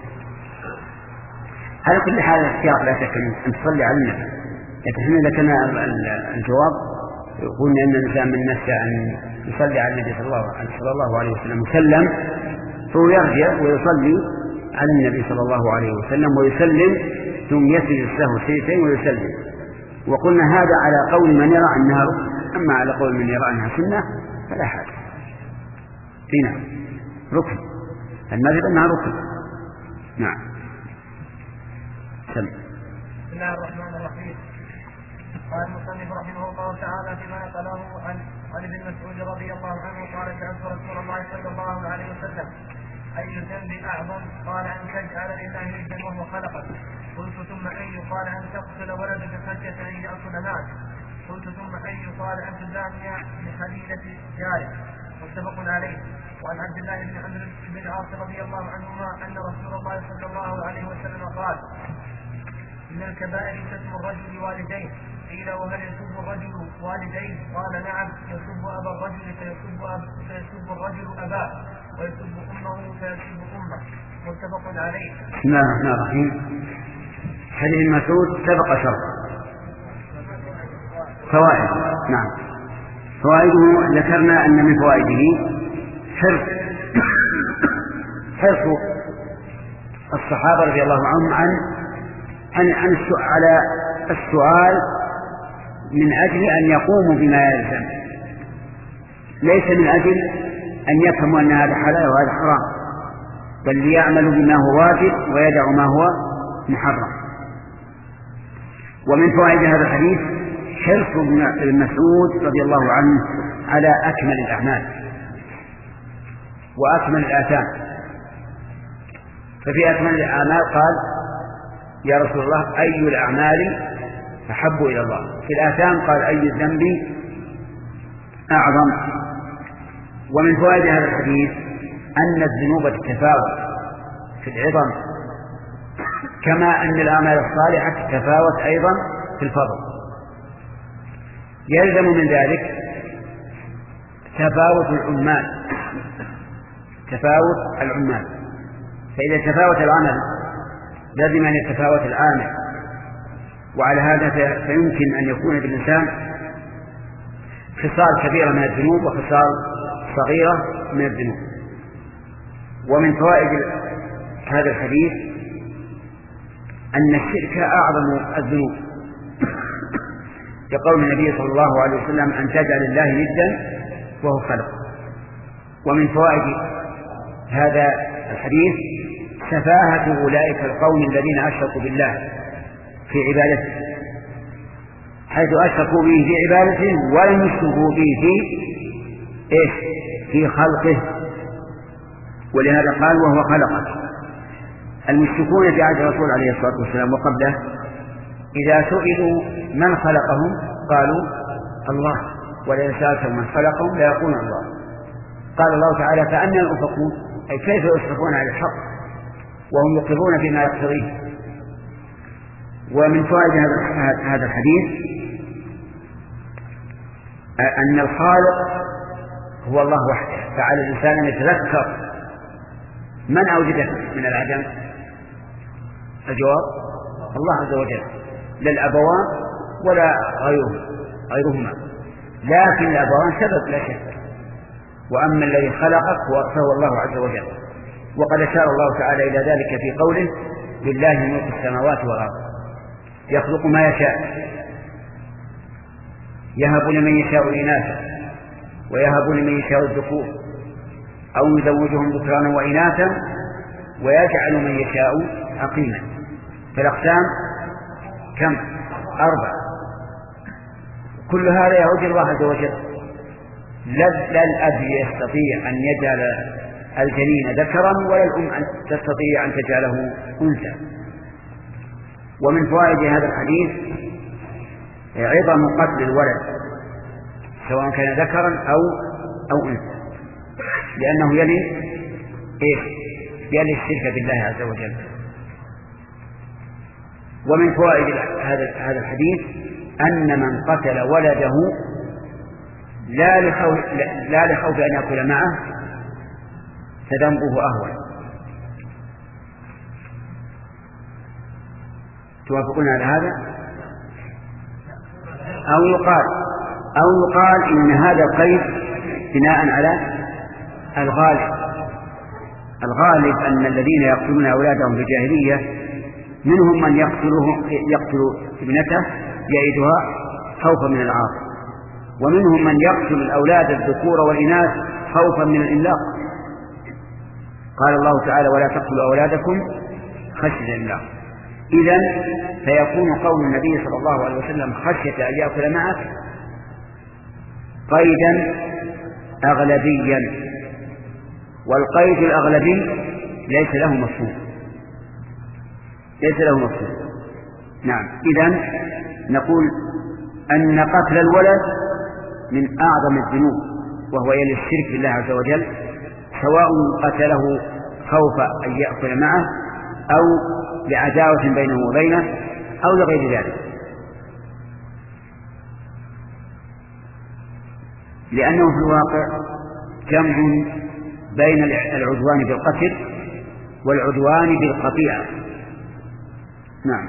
على كل حال الاحتياط لا شك أن تصلي على النبي، لكن احنا ذكرنا الجواب قلنا أن الإنسان من نفسه أن يصلي على النبي صلى الله, صلى الله عليه وسلم وسلم، فهو يرجع ويصلي على النبي صلى الله عليه وسلم ويسلم، ثم يسجد السهو سجدتين ويسلم. وقلنا هذا على قول من يرى أنها ركن، أما على قول من يرى أنها سنة فلا حاجة. هنا ركن، المذهب أنها ركن. نعم. سلم. بسم الله الرحمن الرحيم. قال المصنف رحمه الله تعالى فيما نقله عن عن ابن مسعود رضي الله عنه قال سألت رسول الله صلى الله عليه وسلم أي الذنب أعظم؟ قال أن تجعل لله ندا وهو خلقك. قلت ثم أي؟ قال أن تقتل ولدك خشية أن يأكل معك. قلت ثم أي؟ قال أن تزاني بحليلة جارك. متفق عليه. وعن عبد الله بن عمرو بن العاص رضي الله عنهما أن رسول الله صلى الله عليه وسلم قال من الكبائر شتم الرجل والديه. قيل وهل يسب الرجل والديه؟ قال نعم، يسب أبا الرجل فيسب, أب... فيسب الرجل أباه، ويسب أمه فيسب أمه. متفق عليه. بسم الله الرحمن الرحيم. حديث المسعود سبق شرط. فوائد. نعم. فوائده ذكرنا أن من فوائده حرص حرص الصحابة رضي الله عنهم عن عن عن السؤال على السؤال من أجل أن يقوموا بما يلزم، ليس من أجل أن يفهموا أن هذا حلال وهذا حرام، بل ليعملوا بما هو واجب ويدعوا ما هو محرم. ومن فوائد هذا الحديث حرص ابن مسعود رضي الله عنه على أكمل الأعمال وأكمل الآثام. ففي أكمل الأعمال قال يا رسول الله أي الأعمال أحب إلى الله؟ في الآثام قال أي الذنب أعظم. ومن فوائد هذا الحديث أن الذنوب تتفاوت في العظم، كما أن الأعمال الصالحة تتفاوت أيضا في الفضل. يلزم من ذلك تفاوت العمال تفاوت العمال فإذا تفاوت العمل لازم أن يتفاوت العامل، وعلى هذا فيمكن أن يكون بالإنسان خصال كبيرة من الذنوب وخصال صغيرة من الذنوب. ومن فوائد هذا الحديث أن الشرك أعظم الذنوب، لقول النبي صلى الله عليه وسلم أن تجعل الله ندا وهو خلق. ومن فوائد هذا الحديث سفاهة أولئك القوم الذين أشركوا بالله في عبادته، حيث أشركوا به في عبادته ولم يشركوا به في إيش؟ في خلقه. ولهذا قال وهو خلقه. المشركون في عهد الرسول عليه الصلاة والسلام وقبله إذا سئلوا من خلقهم قالوا الله، ولئن سألتهم من خلقهم ليقولون الله. قال الله تعالى فأنى يؤفكون، أي كيف يشركون على الحق وهم يقرون بما يقتضيه. ومن فوائد هذا الحديث أن الخالق هو الله وحده، فعلى الإنسان أن يتذكر من أوجده من العدم. الجواب الله عز وجل، لا الأبوان ولا غيره غيرهما، لكن الأبوان سبب لا شك، وأما الذي خلقك فهو الله عز وجل. وقد أشار الله تعالى إلى ذلك في قوله لله ملك السماوات والأرض يخلق ما يشاء يهب لمن يشاء إناثا ويهب لمن يشاء الذكور أو يزوجهم ذكرانا وإناثا ويجعل من يشاء عقيما. فالأقسام كم؟ أربع. كل هذا يعود إلى الله عز وجل. لا الأب يستطيع أن يجعل الجنين ذكرا ولا الأم أن تستطيع أن تجعله أنثى. ومن فوائد هذا الحديث عظم قتل الولد سواء كان ذكرا أو أو أنثى، لأنه يلي إيه؟ يلي الشرك بالله عز وجل. ومن فوائد هذا هذا الحديث أن من قتل ولده لا لخوف لا لخوف أن يأكل معه فذنبه أهون. توافقون على هذا؟ أو يقال أو يقال إن هذا القيد بناء على الغالب. الغالب أن الذين يقتلون أولادهم في الجاهلية منهم من يقتله يقتل ابنته يعيدها خوفا من العار، ومنهم من يقتل الأولاد الذكور والإناث خوفا من الإملاق. قال الله تعالى ولا تقتلوا أولادكم خشية الإملاق. إذن فيكون قول النبي صلى الله عليه وسلم خشية أن يأكل معك قيدا أغلبيا، والقيد الأغلبي ليس له مفهوم ليس له مفهوم نعم. إذن نقول أن قتل الولد من أعظم الذنوب، وهو يلي الشرك بالله عز وجل، سواء قتله خوف أن يأكل معه أو لعداوة بينه وبينه أو لغير ذلك، لأنه في الواقع جمع بين العدوان بالقتل والعدوان بالقطيعة. نعم.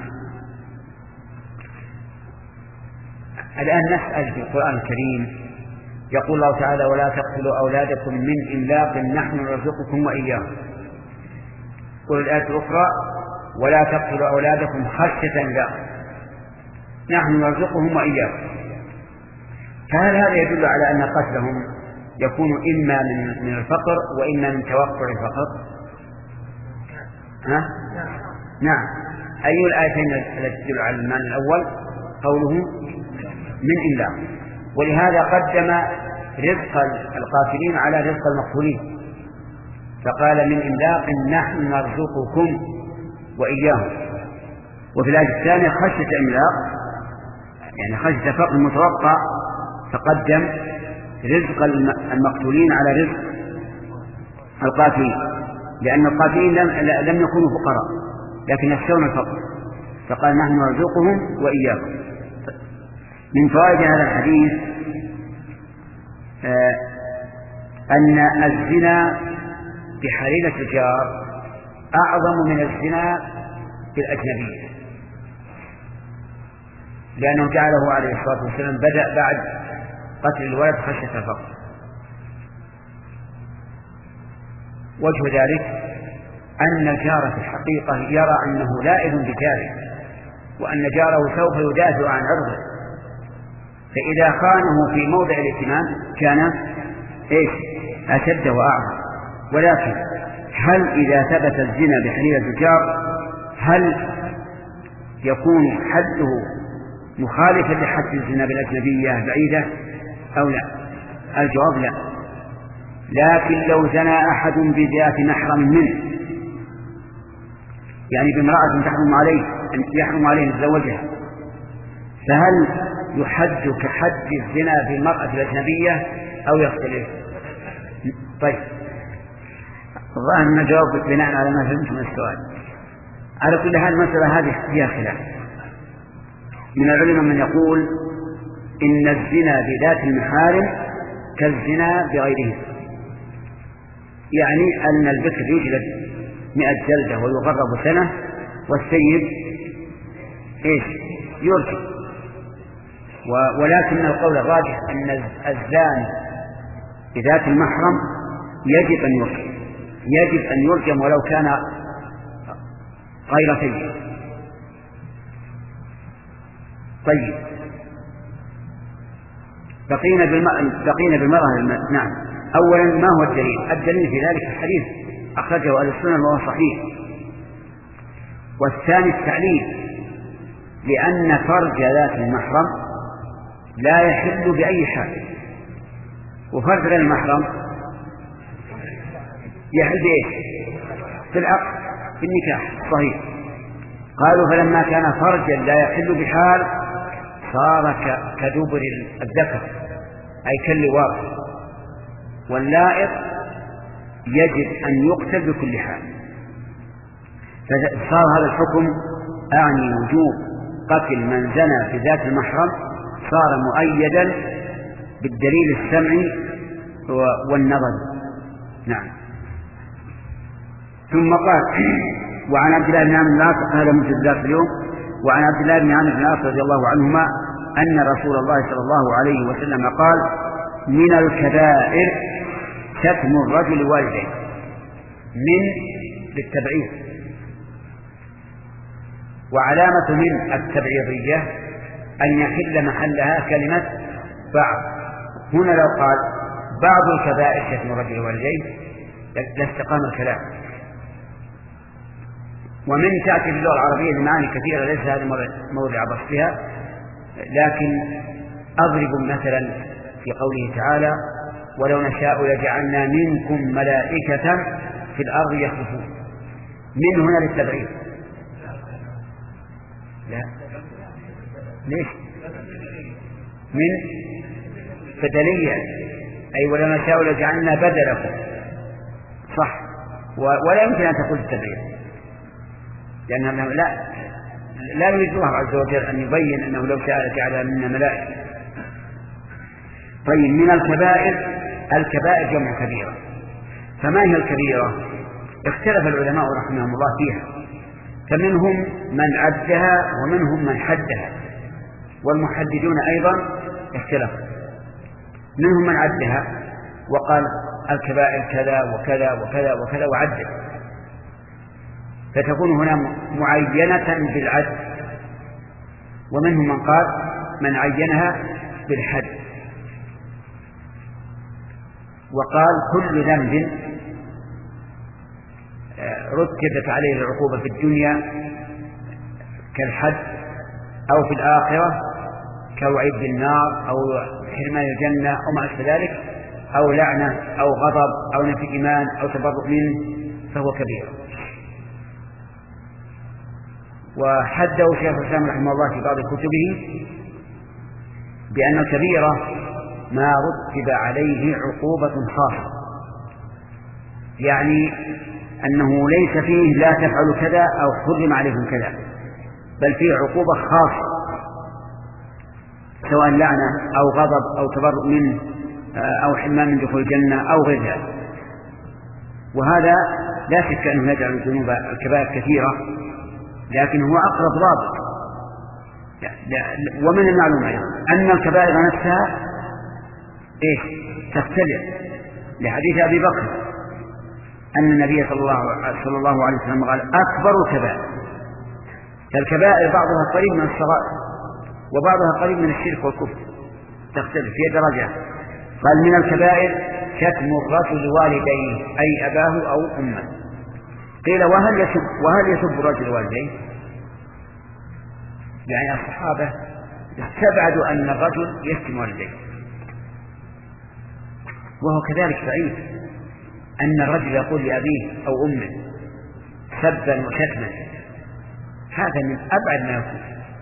الآن نسأل في القرآن الكريم يقول الله تعالى ولا تقتلوا أولادكم من إملاق نحن نرزقكم وإياهم. قل الآية الأخرى ولا تقتلوا أولادكم خشية إملاق نحن نرزقهم وإياكم. فهل هذا يدل على أن قتلهم يكون إما من من الفقر وإما من توقع الفقر؟ ها؟ نعم. أي الآيتين التي تدل على المعنى الأول؟ قوله من إملاق، ولهذا قدم رزق القاتلين على رزق المقتولين فقال من إملاق نحن نرزقكم وإياهم. وفي الآية الثانية خشية إملاق يعني خشية فقر متوقع فقدم رزق المقتولين على رزق القاتلين، لأن القاتلين لم, لم يكونوا فقراء لكن يخشون الفقر فقال نحن نرزقهم وإياكم. من فوائد هذا الحديث آه أن الزنا بحليلة الجار أعظم من الزنا بالأجنبية، لأنه جعله عليه الصلاة والسلام بدأ بعد قتل الولد خشية الفقر. وجه ذلك أن الجار في الحقيقة يرى أنه لائذ بجاره وأن جاره سوف يدافع عن عرضه فإذا خانه في موضع الائتمان كان إيش أشد وأعظم. ولكن هل إذا ثبت الزنا بحليلة الجار هل يكون حده مخالفا لحد الزنا بالأجنبية بعيدة أو لا؟ الجواب لا. لكن لو زنى أحد بذات محرم منه، يعني بامرأة تحرم عليه يحرم عليه أن يتزوجها، فهل يحد كحد الزنا بالمرأة الأجنبية أو يختلف؟ طيب، والله أن نجاوب بناء على ما فهمت من السؤال. على كل حال المسألة هذه فيها خلاف. من العلماء من يقول إن الزنا بذات المحارم كالزنا بغيره، يعني أن البكر يجلد مئة جلدة ويغرب سنة، والسيد إيش يرجم. ولكن القول الراجح أن الزاني بذات المحرم يجب أن يرجم، يجب أن يرجم ولو كان غير سيد. طيب، بقينا بالمرأة, بقينا بالمرأة نعم. أولا، ما هو الدليل؟ الدليل في ذلك الحديث أخرجه أهل السنة وهو صحيح. والثاني التعليل، لأن فرج ذات المحرم لا يحل بأي حال، وفرج غير المحرم يحل بإيش؟ في العقد، في النكاح صحيح. قالوا فلما كان فرجا لا يحل بحال صار كدبر الذكر، أي كاللواط، واللائق يجب أن يقتل بكل حال. فصار هذا الحكم أعني وجوب قتل من زنى في ذات المحرم، صار مؤيدا بالدليل السمعي والنظري. نعم. ثم قال وعن عبد الله بن عمرو بن العاص، هذا مثل ذات اليوم، وعن عبد الله بن عمرو بن العاص رضي الله عنهما أن رسول الله صلى الله عليه وسلم قال من الكبائر شتم الرجل والديه. من للتبعيض، وعلامة من التبعيضية أن يحل محلها كلمة بعض. هنا لو قال بعض الكبائر شتم الرجل والديه لاستقام الكلام. ومن تأتي في اللغة العربية بمعاني كثيرة، ليس هذا موضع بسطها، لكن أضرب مثلا في قوله تعالى ولو نشاء لجعلنا منكم ملائكة في الأرض يخلفون. من هنا للتبعيض. لا، ليش؟ من بدلية، أي ولو نشاء لجعلنا بدلكم، صح. ولا يمكن أن تقول التبعيض، لأنه لا لا يريد الله عز وجل أن يبين أنه لو شاء لجعل منا ملائكة. طيب، من الكبائر، الكبائر جمع كبيرة. فما هي الكبيرة؟ اختلف العلماء رحمهم الله فيها، فمنهم من عدها ومنهم من حدها، والمحددون أيضا اختلفوا. منهم من عدها وقال الكبائر كذا وكذا وكذا وكذا وعدد، فتكون هنا معينة بالعد. ومنهم من قال من عينها بالحد، وقال كل ذنب رتبت عليه العقوبة في الدنيا كالحد، أو في الآخرة كوعيد بالنار أو حرمان الجنة أو ما أشبه ذلك، أو لعنة أو غضب أو نفي إيمان أو تبرؤ منه، فهو كبير. وحده شيخ الإسلام رحمه الله في بعض كتبه بأن الكبيرة ما رتب عليه عقوبة خاصة، يعني أنه ليس فيه لا تفعل كذا أو حرم عليكم كذا، بل فيه عقوبة خاصة، سواء لعنة أو غضب أو تبرؤ منه أو حرمان من دخول الجنة أو غير ذلك. وهذا لا شك أنه يجعل الذنوب الكبائر كثيرة، لكن هو أقرب ضابط. ومن المعلوم أيضا أن الكبائر نفسها إيش تختلف، لحديث أبي بكر أن النبي صلى الله, صلى الله عليه وسلم قال أكبر الكبائر. فالكبائر بعضها قريب من الصغائر وبعضها قريب من الشرك والكفر، تختلف في درجات. قال من الكبائر شتم الرجل والديه أي أباه أو أمه. قيل وهل يسب وهل يسب الرجل والديه؟ يعني الصحابة استبعدوا أن الرجل يشتم والديه، وهو كذلك بعيد أن الرجل يقول لأبيه أو أمه سبا وشتما، هذا من أبعد ما يكون.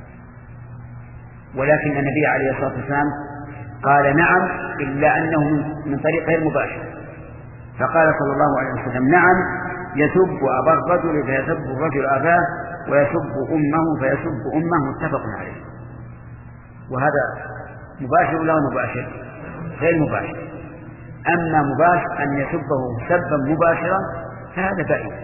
ولكن النبي عليه الصلاة والسلام قال نعم، إلا أنه من طريق غير مباشر، فقال صلى الله عليه وسلم نعم يسب أبا الرجل فيسب الرجل أباه ويسب أمه فيسب أمه، متفق عليه. وهذا مباشر ولا مباشر؟ غير مباشر. أما مباشر أن يسبه سبا مباشرا فهذا بعيد.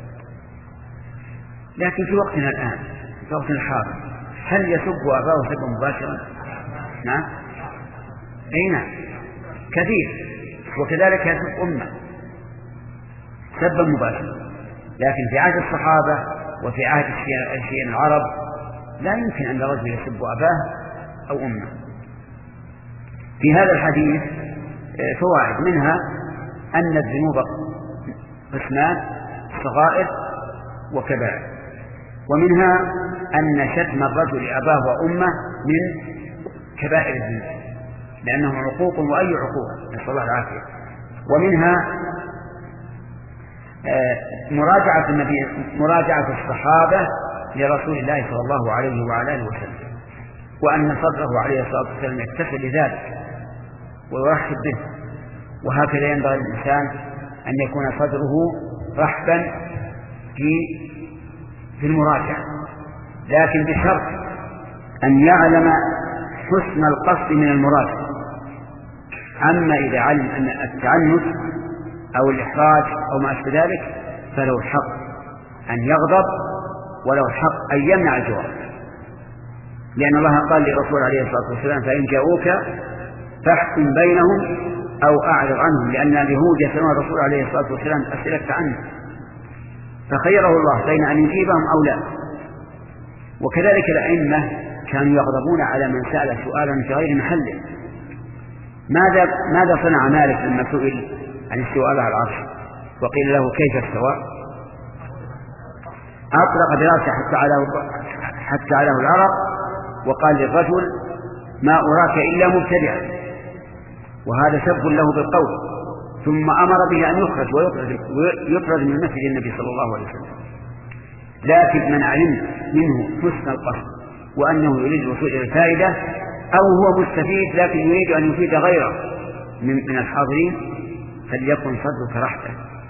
لكن في وقتنا الآن في وقتنا الحاضر هل يسب أباه سبا مباشرا؟ نعم أي نعم كثير. وكذلك يسب أمه سبا مباشرا. لكن في عهد الصحابة وفي عهد الشيعة العرب لا يمكن أن الرجل يسب أباه أو أمه. في هذا الحديث فوائد، منها أن الذنوب قسمان صغائر وكبائر، ومنها أن شتم الرجل أباه وأمه من كبائر الذنوب لأنه عقوق وأي عقوق، نسأل الله العافية. ومنها مراجعة النبي مراجعة الصحابة لرسول الله صلى الله عليه وعلى آله وسلم، وأن صدره عليه الصلاة والسلام يكتفي بذلك ويرحب به. وهكذا ينبغي الإنسان أن يكون صدره رحبا في في المراجعة، لكن بشرط أن يعلم حسن القصد من المراجعة. أما إذا علم أن التعنت أو الإحراج أو ما أشبه ذلك فله الحق أن يغضب وله الحق أن يمنع الجواب، لأن الله قال للرسول عليه الصلاة والسلام فإن جاءوك فاحكم بينهم أو أعرض عنهم، لأن اليهود يسألون الرسول عليه الصلاة والسلام أسئلة تعنت فخيره الله بين أن يجيبهم أو لا. وكذلك الأئمة كانوا يغضبون على من سأل سؤالا في غير محله. ماذا ماذا صنع مالك لما سئل عن استواء على العرش وقيل له كيف استوى؟ أطلق دراسة حتى على حتى على العرق وقال للرجل ما أراك إلا مبتدعا، وهذا سب له بالقول، ثم أمر به أن يخرج ويطرد من مسجد النبي صلى الله عليه وسلم. لكن من علم منه حسن القصد وأنه يريد الوصول إلى الفائدة أو هو مستفيد لكن يريد أن يفيد غيره من, من الحاضرين فليكن صدرك رحبا.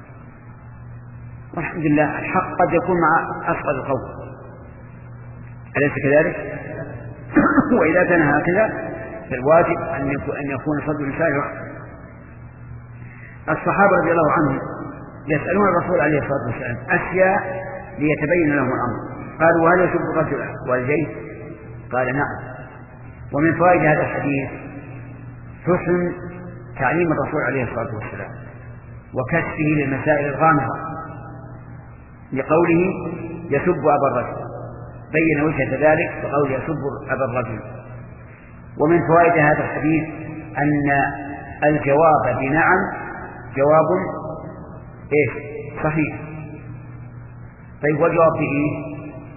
والحمد لله الحق قد يكون مع أصغر القول، أليس كذلك؟ وإذا كان هكذا فالواجب أن يكون صدر الإنسان رحبا. الصحابة رضي الله عنهم يسألون الرسول عليه الصلاة والسلام أشياء ليتبين لهم الأمر، قالوا وهل يسب الرجل والديه؟ قال نعم. ومن فوائد هذا الحديث حسن تعليم الرسول عليه الصلاة والسلام وكشفه للمسائل الغامضة، لقوله يسب أبا الرجل بين وجه ذلك بقول يسب أبا الرجل. ومن فوائد هذا الحديث أن الجواب بنعم جواب إيش صحيح. طيب والجواب بإيه؟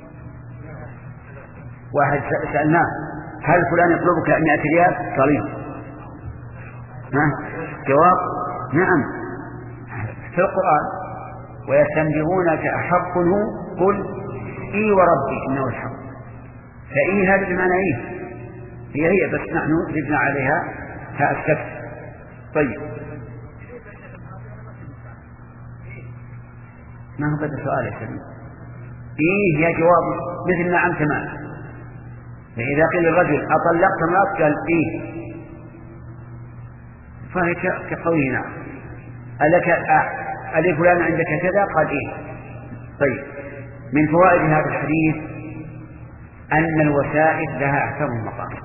واحد سألناه هل فلان يطلبك أن يأتي ريال؟ قال ها؟ جواب نعم في القرآن ويستنبئونك أحق هو قل إي وربي إنه الحق. فإي هذا بمعنى إيه هي هي بس نحن زدنا عليها ها السكت. طيب ما هو قد سؤال يا سيدي؟ إيه هي جواب مثل نعم تمام. فإذا قيل الرجل أطلقت امرأتك قال إيه فهي كقوله نعم. ألك ألي فلان عندك كذا؟ قال إيه. طيب من فوائد هذا الحديث أن الوسائل لها أحكام المقاصد،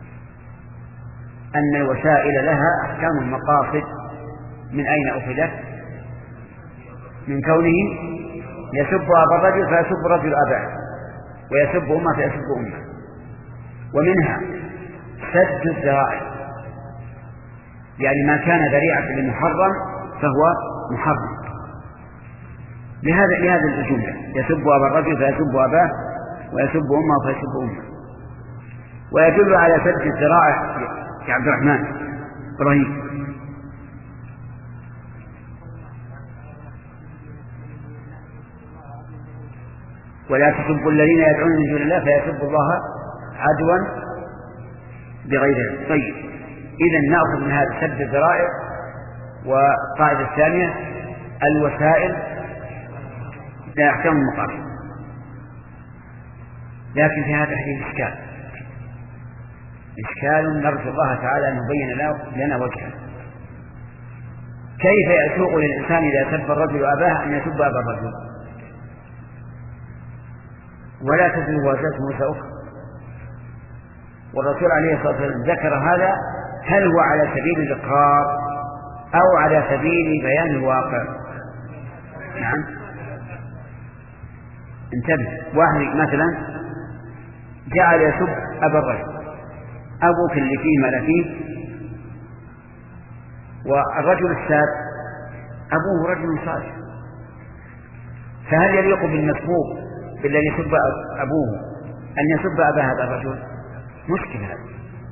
أن الوسائل لها أحكام المقاصد. من أين أخذت؟ من كونه يسب أبا الرجل فيسب الرجل أباه ويسب أمه فيسب أمه. ومنها سد الذرائع يعني ما كان ذريعة للمحرم فهو محرم. لهذا لهذا الجملة يسب أبا الرجل فيسب أباه، ويسب أمه فيسب أمه. ويدل على سد الذرائع يا عبد الرحمن إبراهيم. ولا تسبوا الذين يدعون من دون الله فيسبوا الله عدوا بغير علم. طيب، إذن نأخذ من هذا سد الذرائع. والقاعدة الثانية الوسائل لا يحكم المقاصد. لكن في هذا الحديث إشكال إشكال نرجو الله تعالى أن يبين لنا وجهه. كيف يسوق للإنسان إذا سب الرجل أباه أن يسب أبا الرجل ولا تزن وازرة وزر أخرى؟ والرسول عليه الصلاة والسلام ذكر هذا، هل هو على سبيل الإقرار أو على سبيل بيان الواقع؟ نعم، انتبه. واحد مثلا جعل يسب أبا الرجل، أبوك اللي فيه ما لا فيه، والرجل الساب أبوه رجل صالح، فهل يليق بالمسبوق بالذي يسب أبوه أن يسب أبا هذا الرجل؟ مشكلة هذا.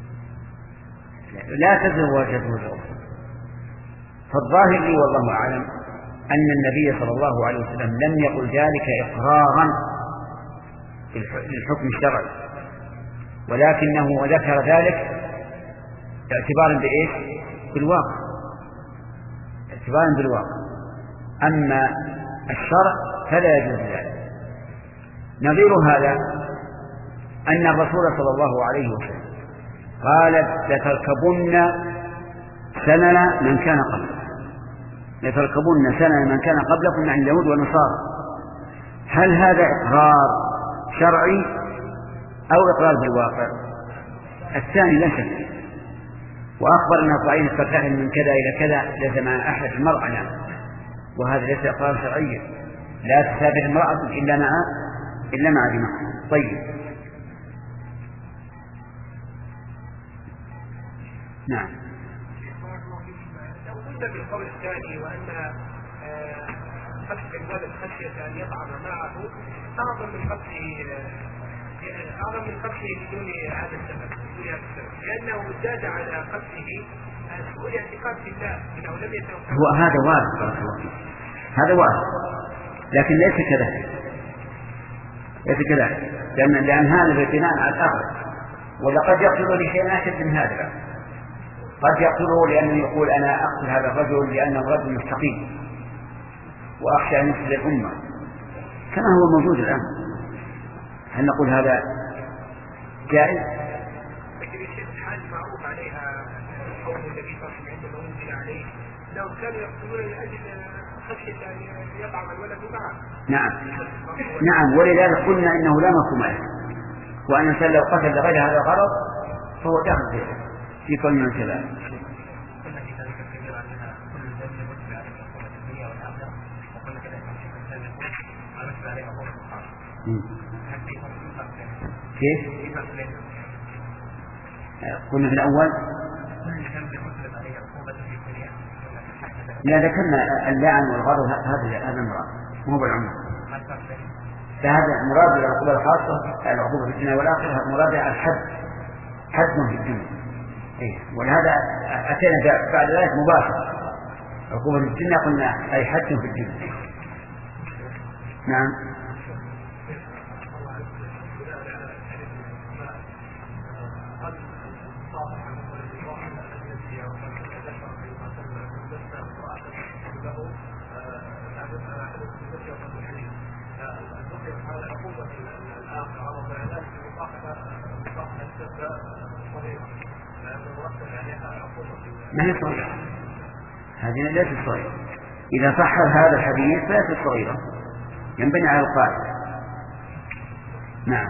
لا تزر وجهه وجهه. فالظاهر لي والله أعلم أن النبي صلى الله عليه وسلم لم يقل ذلك إقرارا للحكم الشرعي، ولكنه ذكر ذلك اعتبارا بإيش؟ بالواقع، اعتبارا بالواقع. أما الشرع فلا يجوز ذلك. نظير هذا أن الرسول صلى الله عليه وسلم قال لتركبن سنن من كان قبلكم، لتركبن سنن من كان قبلكم عن اليهود والنصارى. هل هذا إقرار شرعي أو إقرار بالواقع؟ الثاني لا شك. وأخبر أن الضعين الترتاح من كذا إلى كذا لزم أحد المرأة، وهذا ليس إقرار شرعيا. لا تسابق امرأة إلا مع إلا مع جماعة. طيب، نعم. لو قلت بالقول الثاني وأن قتل الولد خشية أن يطعم معه أعظم من قتله أعظم من قتله بدون هذا السبب، لأنه ازداد على قتله سوء الاعتقاد في الله أنه لم يتوفى. هو هذا وارد بارك الله فيك، هذا وارد، لكن ليس كذلك، ليس كذلك، لأن لأن هذا بناء على الأغلب. ولقد يقتل لشيء أشد من هذا، قد يقتله لأنه يقول أنا أقتل هذا الرجل لأنه رجل مستقيم وأخشى أن يفسد الأمة كما هو موجود الآن. هل نقول هذا جائز؟ لكن الشيء الحال معروف عليها قول النبي صلى الله عليه وسلم عندما أنزل عليه لو كانوا يقتلون لأجل خشية أن يطعم الولد معه. نعم نعم، ولذلك قلنا إنه لا مفهوم له، وأن الإنسان لو قتل لغير هذا الغرض فهو داخل فيه في كل من كذا. كيف؟ قلنا في الأول لا ذكرنا اللعن والغضب، هذا هذا المراد مو بالعموم. فهذا مراد العقوبة الخاصة، العقوبة في الدنيا والآخرة، مراد الحد، حد في الدنيا. إيه، ولهذا أتينا بعد ذلك مباشرة عقوبة في الدنيا، قلنا أي حد في الدنيا. نعم. ما هي صغيرة، هذه ليست صغيرة. إذا صح هذا الحديث فليست صغيرة، ينبني على القاعدة. نعم.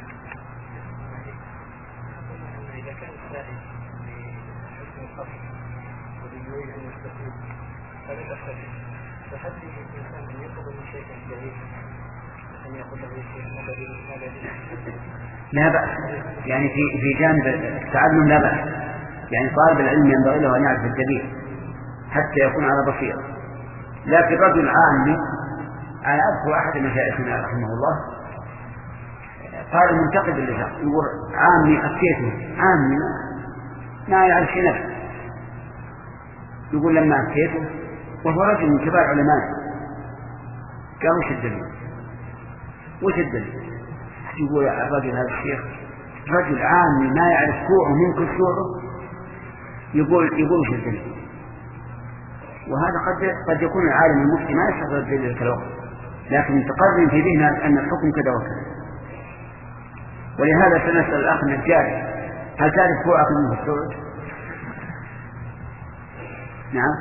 إذا كان السائل بحسن القصد ويريد أن يستفيد فلا تختلف، فهل الإنسان أن يطلب من شيء جديد أن يقول له شيء ماذا؟ لا بأس، يعني في في جانب التعلم لا بأس، يعني طالب العلم ينبغي له أن يعرف الدليل حتى يكون على بصيرة. لكن رجل عامي، أنا أذكر أحد مشايخنا رحمه الله قال منتقد اللسان، يقول عامي أفتيته، عامي ما يعرف شيء نفسه، يقول لما أفتيته وهو رجل من كبار علماء، قال وش الدليل؟ وش الدليل؟ يقول الرجل هذا الشيخ رجل عامي ما يعرف كوعه من كسوعه، يقول يقول وش الدليل؟ وهذا قد قد يكون العالم المفتي ما يستطيع الدليل كالوقت، لكن تقرر في ذهنه أن الحكم كذا وكذا. ولهذا سنسأل الأخ النجاري، هل تعرف كوعك من كسوعه؟ نعم.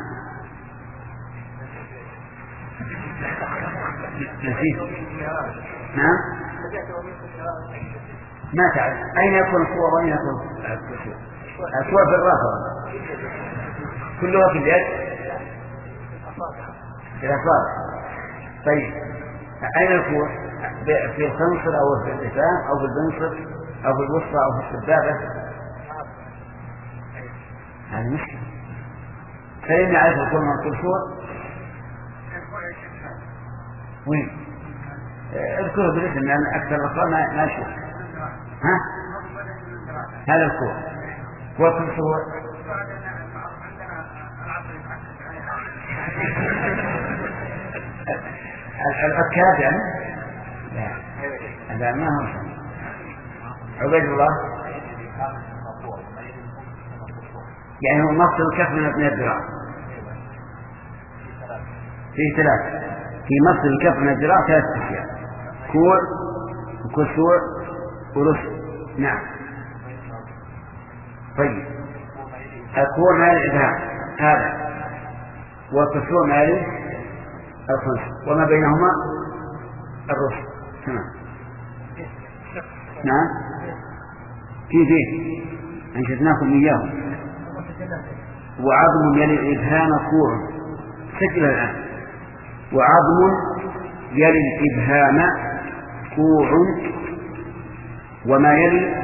نسيت. نعم. ما تعرف أين يكون الصور وأين يكون الكسوع؟ الصور في الرافع كلها في اليد في الأصابع. طيب أين الكوع؟ في الخنصر أو في اللسان أو في البنصر أو في الوسطى أو في السبابة؟ هذا مشكلة. فإن يعرف الكوع من الكسوع وين؟ اذكره بالاسم لأن أكثر الأطفال ما يشوف. ها؟ هذا الكوع والكسوع العكاز يعني؟ لا هذا ما هو عبيد الله، يعني هو مصر الكف من الذراع في ثلاث، في مصر الكف من الذراع ثلاث أشياء: كوع وكسوع ورسل. نعم. طيب الكوع مال الإبهام هذا، والكسوع مال الخنصر، وما بينهما الرسل. تمام. نعم. كيف ايه انشدناكم اياه. وعظم يلي الإبهام كوع، سجل الآن. وعظم يلي الإبهام كوع، وما يلي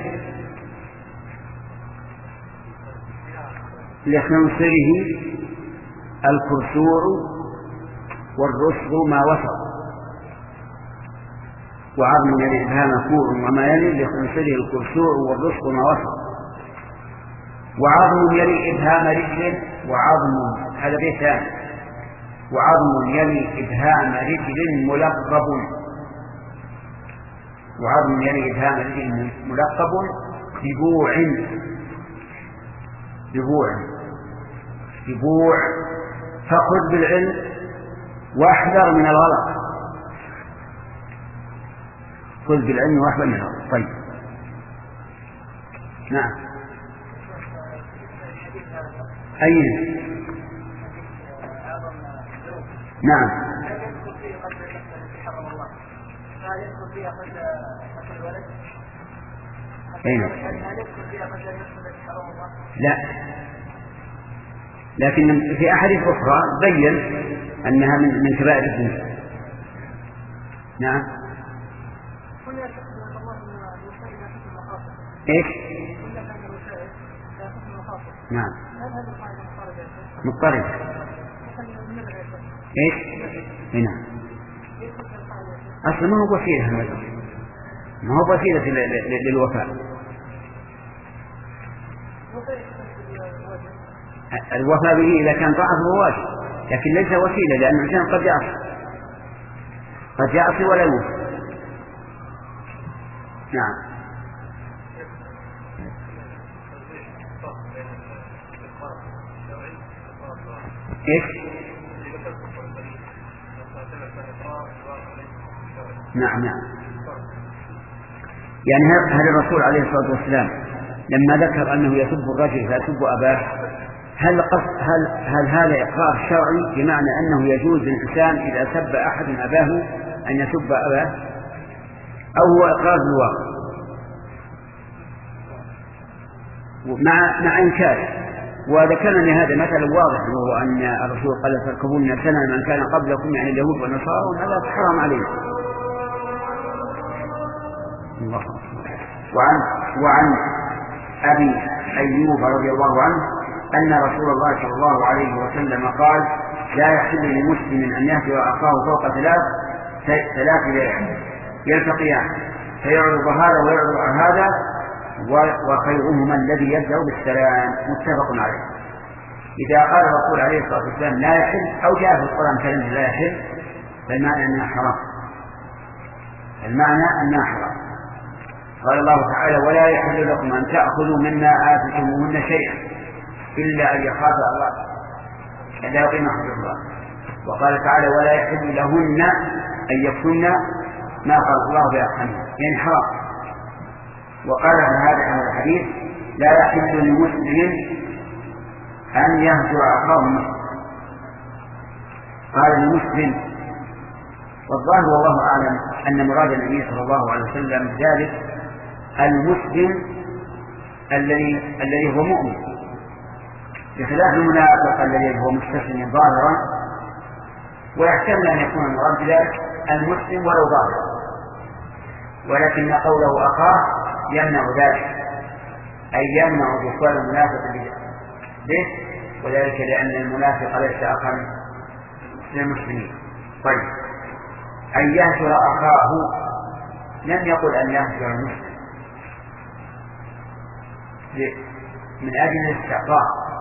لخنصره الكرسوع والرسغ ما وسط. وعظم يلي الإبهام كوع، وما يلي لخنصره الكرسوع والرسغ ما وسط. وعظم يلي إبهام رجل، وعظم هذا بيت ثاني، وعظم يلي إبهام رجل ملقب، وعظم يلي إبهام رجل ملقب ببوع، ببوع ببوع. فخذ بالعلم واحذر من الغلط، خذ بالعلم واحذر من الغلط. طيب نعم. أي نعم. أين؟ لا، لكن في أحاديث أخرى بين أنها من من كبائر الذنوب. نعم. إيش؟ نعم. مضطرب. إيش؟ هنا أصلا ما هو وسيلة، ما هو وسيلة للوفاء. الوفاء به إذا كان طاعة هو واجب، لكن ليس وسيلة، لأن الإنسان قد يعصي قد يعصي ولا يوفي. نعم. إيش؟ نعم نعم. يعني هل الرسول عليه الصلاة والسلام لما ذكر أنه يسب الرجل فيسب أباه، هل قصد هل هل هذا إقرار شرعي بمعنى أنه يجوز للإنسان إذا سب أحد أباه أن يسب أباه، أو هو إقرار بالواقع مع مع إنكاره؟ وذكرنا لهذا مثل واضح، وهو أن الرسول قال تركبون سنة من كان قبلكم، يعني اليهود والنصارى، وهذا حرام عليهم. الله. وعن وعن أبي أيوب رضي الله عنه أن رسول الله صلى الله عليه وسلم قال: لا يحل لمسلم أن يهجر أخاه فوق ثلاث ثلاث ليال يلتقيان فيعرض هذا ويعرض هذا وخيرهما الذي يبدأ بالسلام. متفق عليه. إذا قال الرسول عليه الصلاة والسلام لا يحل أو جاء في القرآن كلمة لا يحل فالمعنى أنها حرام، المعنى أنها حرام. قال الله تعالى: ولا يحل لكم أن تأخذوا مما آتيتموهن شيئا إلا أن يخاف الله لا يقيم حدود الله. وقال تعالى: ولا يحل لهن أن يكن ما قال الله بأحكامه، يعني حرام. وقال عن هذا عن الحديث: لا يحل لمسلم أن يهجر أخاه المسلم. قال المسلم، والظاهر والله أعلم أن مراد النبي صلى الله عليه وسلم ذلك المسلم الذي الذي هو مؤمن، بخلاف المنافق الذي هو مستسلم ظاهرا، ويحتمل أن يكون المراد بذلك المسلم ولو ظاهرا، ولكن قوله أخاه يمنع ذلك، أي يمنع دخول المنافق به، وذلك لأن المنافق ليس أخا للمسلمين. طيب، أن يهجر أخاه لم يقل أن يهجر المسلم من أجل الاستعطاء،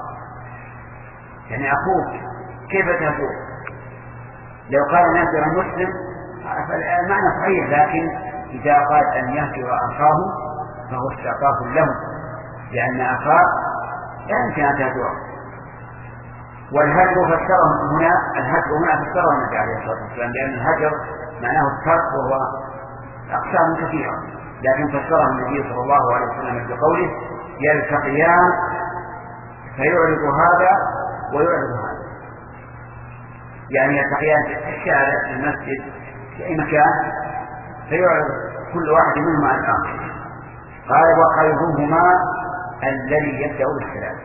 يعني أخوك كيف تهجر؟ لو قال أن يهجر المسلم فالمعنى صحيح، لكن إذا قال أن يهجر أخاه فهو استعطاف له، لأن أخاه لا يمكن أن تهجره. والهجر فسره هنا الهجر هنا فسره النبي عليه الصلاة والسلام، لأن الهجر معناه الترك وهو أقسام كثيرة، لكن فسره النبي صلى الله عليه وسلم بقوله: يلتقيان فيعرض هذا ويعرض هذا، يعني يلتقيان في الشارع في المسجد في أي مكان فيعرض كل واحد منهما عن الآخر. قال: وخيرهما الذي يبدأ بالسلام.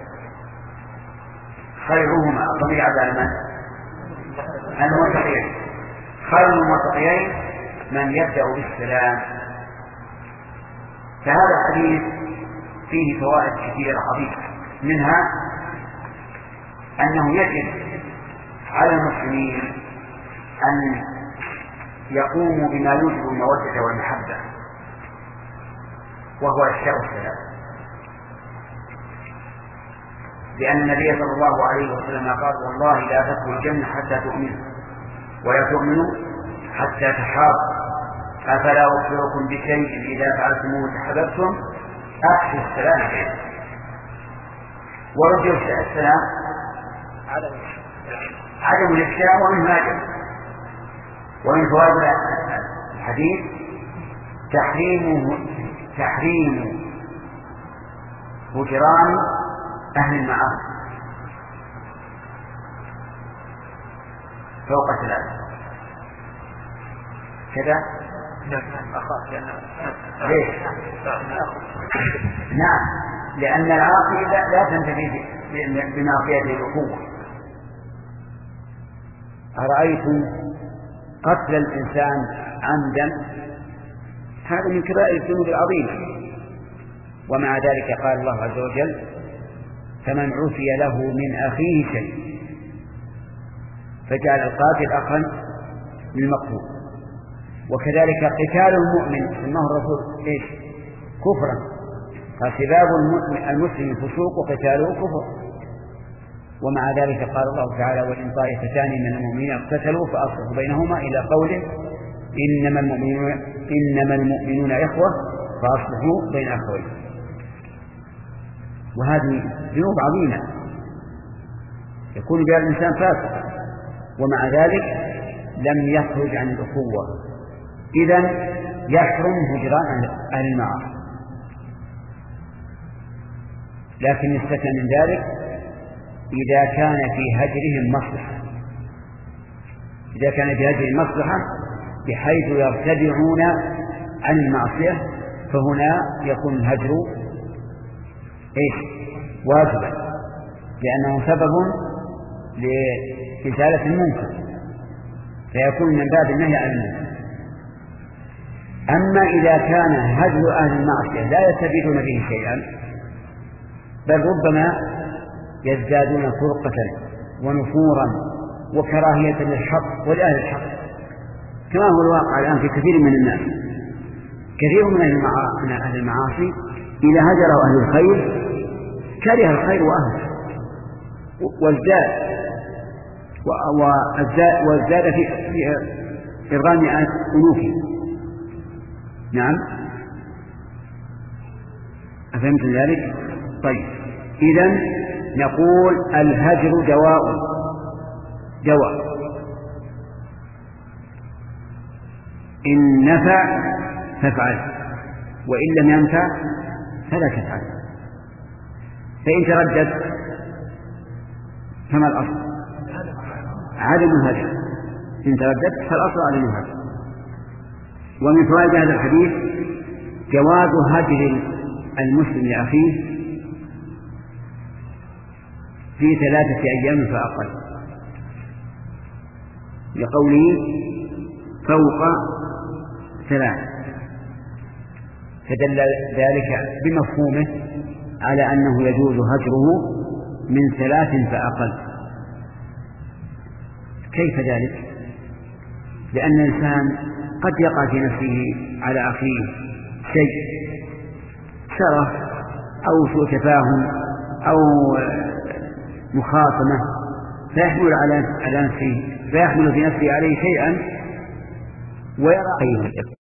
خيرهما الضمير على من؟ المتقين. خير المتقين من يبدأ بالسلام. فهذا الحديث فيه فوائد كثيرة عظيمة، منها أنه يجب على المسلمين أن يقوموا بما يوجب المودة والمحبة، وهو إفشاء السلام، لأن النبي صلى الله عليه وسلم قال: والله لا تدخلوا الجنة حتى تؤمنوا ولا تؤمنوا حتى تحابوا، أفلا أخبركم بشيء إذا فعلتموه تحببتم؟ أفشوا السلام بينكم. ورد إفشاء السلام عدم الإفشاء ومن هاجم. ومن فوائد الحديث تحريم تحريم هجران أهل المعاصي فوق ثلاثة كذا. ليش؟ نعم، لأن العاصي لا تنتفي بمعصيته الأخوة. أرأيتم قتل الإنسان عمدا هذا من كبائر الذنوب العظيمة، ومع ذلك قال الله عز وجل: فمن عفي له من أخيه شيء، فجعل القاتل أخا للمقتول. وكذلك قتال المؤمن سماه الرسول إيش؟ كفرا. فسباب المسلم فسوق وقتاله كفر. ومع ذلك قال الله تعالى: وإن طائفتان من المؤمنين اقتتلوا فأصلحوا بينهما، إلى قوله: إنما المؤمنون إنما المؤمنون إخوة فأصلحوا بين أخوين. وهذه ذنوب عظيمة يكون بها الإنسان فاسق، ومع ذلك لم يخرج عن الأخوة. إذن يحرم هجران أهل المعاصي، لكن يستثنى من ذلك إذا كان في هجرهم مصلحة، إذا كان في هجرهم مصلحة بحيث يرتدعون عن المعصية، فهنا يكون الهجر إيش؟ واجبا، لأنه سبب لإزالة المنكر، فيكون من باب النهي عن المنكر. أما إذا كان هجر أهل المعصية لا يستفيدون به شيئا، بل ربما يزدادون فرقة ونفورا وكراهية للحق ولأهل الحق، كما هو الواقع الآن في كثير من الناس. كثير من أهل المعاصي إذا هجره أهل الخير كره الخير وأهله وازداد وازداد في إرغام أنوفه. نعم، أفهمت ذلك؟ طيب، إذن نقول الهجر دواء دواء إن نفع فافعل وإن لم ينفع فلا تفعل. فإن تردد فما الأصل؟ عدم الهجر. إن ترددت فالأصل عدم الهجر. ومن فوائد هذا الحديث جواز هجر المسلم لأخيه في ثلاثة أيام فأقل، لقوله فوق ثلاث، فدل ذلك بمفهومه على أنه يجوز هجره من ثلاث فأقل. كيف ذلك؟ لأن الإنسان قد يقع في نفسه على أخيه شيء شرف أو سوء تفاهم أو مخاصمة فيحمل على نفسه فيحمل في نفسه عليه شيئا ويرى